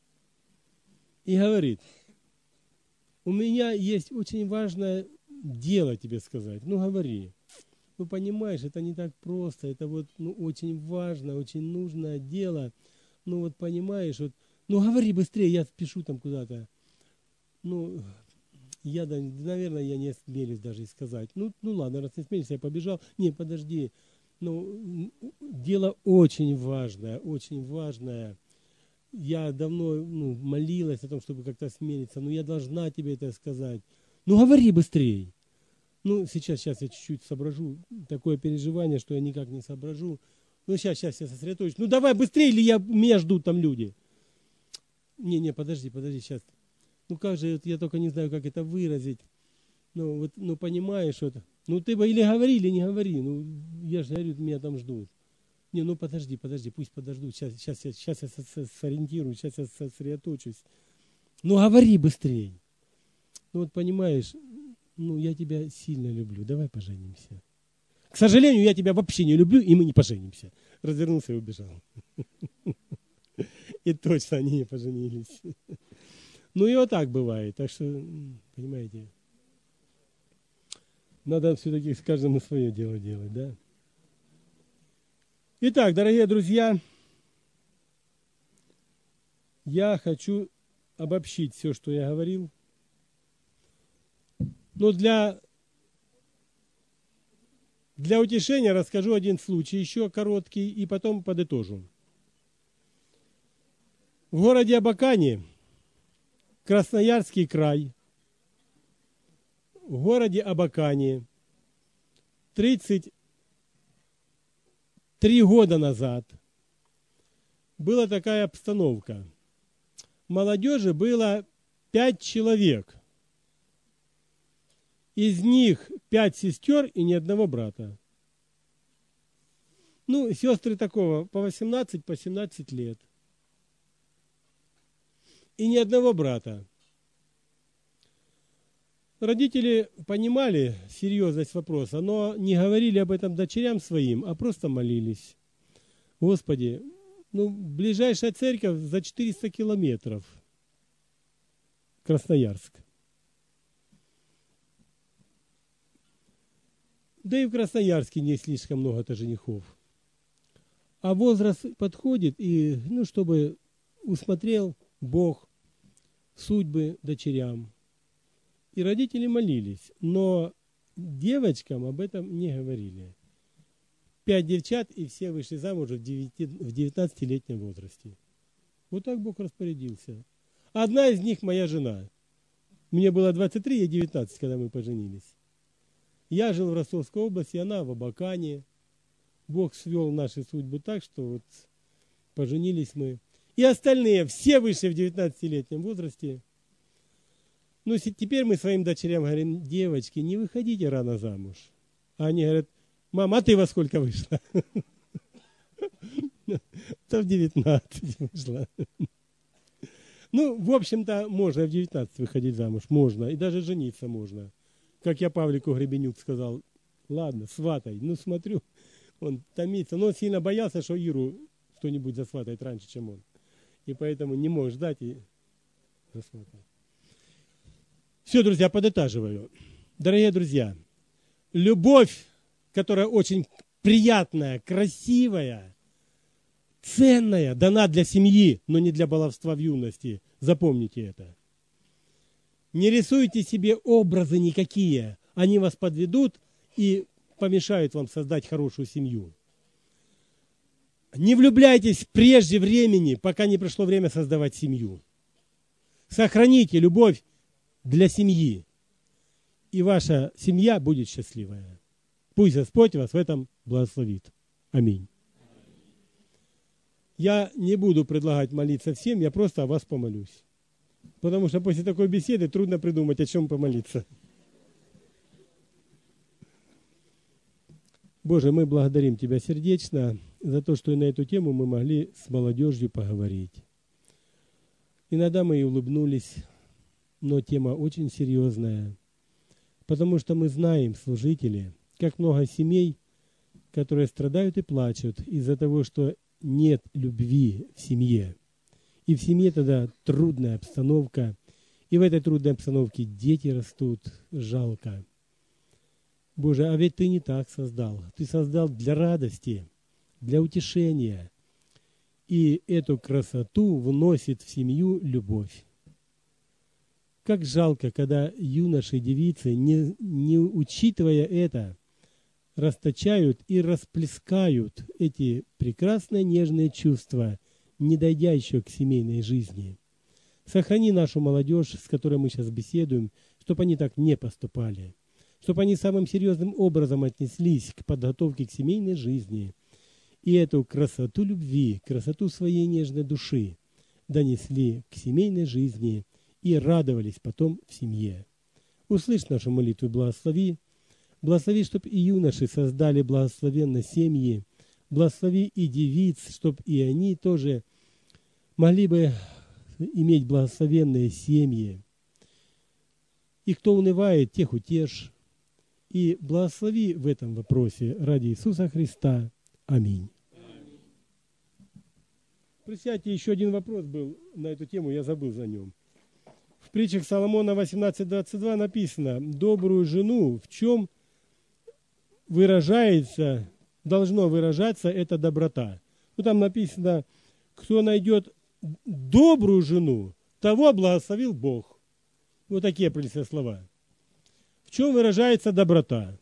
Speaker 1: И говорит: у меня есть очень важное дело тебе сказать. Ну, говори. Ну, понимаешь, это не так просто, это вот, ну, очень важное, очень нужное дело. Ну, вот понимаешь, вот, ну, говори быстрее, я спешу там куда-то. Ну, я, наверное, я не осмелюсь даже и сказать. Ну ладно, раз не осмелюсь, я побежал. Не, подожди. Ну, дело очень важное, очень важное. Я давно молилась о том, чтобы как-то осмелиться, но я должна тебе это сказать. Ну, говори быстрее. Ну, сейчас я чуть-чуть соображу. Такое переживание, что я никак не соображу. Ну, сейчас я сосредоточусь. Ну, давай быстрее, или меня ждут там люди. Не, подожди, сейчас. Ну, как же, я только не знаю, как это выразить. Ну, вот, ну, понимаешь, вот. Ну, ты бы или говори, или не говори. Ну, я же говорю, меня там ждут. Не, ну подожди, пусть подождут. Сейчас я сориентируюсь, сейчас я сосредоточусь. Ну говори быстрее. Ну вот понимаешь, ну я тебя сильно люблю, давай поженимся. К сожалению, я тебя вообще не люблю, и мы не поженимся. Развернулся и убежал. И точно они не поженились. Ну и вот так бывает. Так что, понимаете, надо все-таки с каждому свое дело делать, да? Итак, дорогие друзья, я хочу обобщить все, что я говорил. Но для утешения расскажу один случай, еще короткий, и потом подытожу. В городе Абакане, Красноярский край, в городе Абакане 33 года назад была такая обстановка. Молодежи было 5 человек. Из них 5 сестер и ни одного брата. Ну, сестры такого по 18, по 17 лет. И ни одного брата. Родители понимали серьезность вопроса, но не говорили об этом дочерям своим, а просто молились. Господи, ну, ближайшая церковь за 400 километров. Красноярск. Да и в Красноярске не слишком много-то женихов. А возраст подходит, и, ну, чтобы усмотрел Бог судьбы дочерям. И родители молились, но девочкам об этом не говорили. 5 девчат, и все вышли замуж в 19-летнем возрасте. Вот так Бог распорядился. Одна из них моя жена. Мне было 23, ей 19, когда мы поженились. Я жил в Ростовской области, она в Абакане. Бог свел наши судьбы так, что вот поженились мы. И остальные все вышли в 19-летнем возрасте. Ну, теперь мы своим дочерям говорим: девочки, не выходите рано замуж. А они говорят: мама, а ты во сколько вышла? То в 19 вышла. Ну, в общем-то, можно в 19 выходить замуж, можно, и даже жениться можно. Как я Павлику Гребенюк сказал: ладно, сватай. Ну, смотрю, он томится. Но он сильно боялся, что Иру кто-нибудь засватает раньше, чем он. И поэтому не мог ждать и засватал. Все, друзья, подытаживаю. Дорогие друзья, любовь, которая очень приятная, красивая, ценная, дана для семьи, но не для баловства в юности. Запомните это. Не рисуйте себе образы никакие. Они вас подведут и помешают вам создать хорошую семью. Не влюбляйтесь прежде времени, пока не пришло время создавать семью. Сохраните любовь для семьи, и ваша семья будет счастливая. Пусть Господь вас в этом благословит. Аминь. Я не буду предлагать молиться всем, я просто о вас помолюсь. Потому что после такой беседы трудно придумать, о чем помолиться. Боже, мы благодарим Тебя сердечно за то, что и на эту тему мы могли с молодежью поговорить. Иногда мы и улыбнулись, но тема очень серьезная. Потому что мы знаем, служители, как много семей, которые страдают и плачут из-за того, что нет любви в семье. И в семье тогда трудная обстановка. И в этой трудной обстановке дети растут. Жалко. Боже, а ведь Ты не так создал. Ты создал для радости, для утешения. И эту красоту вносит в семью любовь. Как жалко, когда юноши и девицы, не учитывая это, расточают и расплескают эти прекрасные нежные чувства, не дойдя еще к семейной жизни. Сохрани нашу молодежь, с которой мы сейчас беседуем, чтобы они так не поступали, чтобы они самым серьезным образом отнеслись к подготовке к семейной жизни и эту красоту любви, красоту своей нежной души донесли к семейной жизни и радовались потом в семье. Услышь нашу молитву, благослови. Благослови, чтобы и юноши создали благословенные семьи, благослови и девиц, чтобы и они тоже могли бы иметь благословенные семьи. И кто унывает, тех утешь. И благослови в этом вопросе ради Иисуса Христа. Аминь. Присядьте, еще один вопрос был на эту тему, я забыл за нем. В притчах Соломона 18:22 написано: добрую жену в чем выражается, должно выражаться эта доброта. Ну, там написано: кто найдет добрую жену, того благословил Бог. Вот такие были слова. В чем выражается доброта?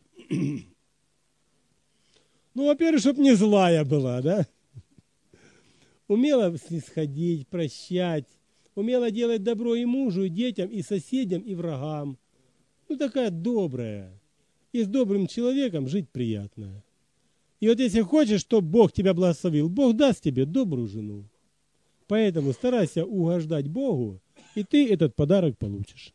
Speaker 1: Ну, во-первых, чтобы не злая была, да? Умела снисходить, прощать, умела делать добро и мужу, и детям, и соседям, и врагам. Ну, такая добрая. И с добрым человеком жить приятно. И вот если хочешь, чтобы Бог тебя благословил, Бог даст тебе добрую жену. Поэтому старайся угождать Богу, и ты этот подарок получишь.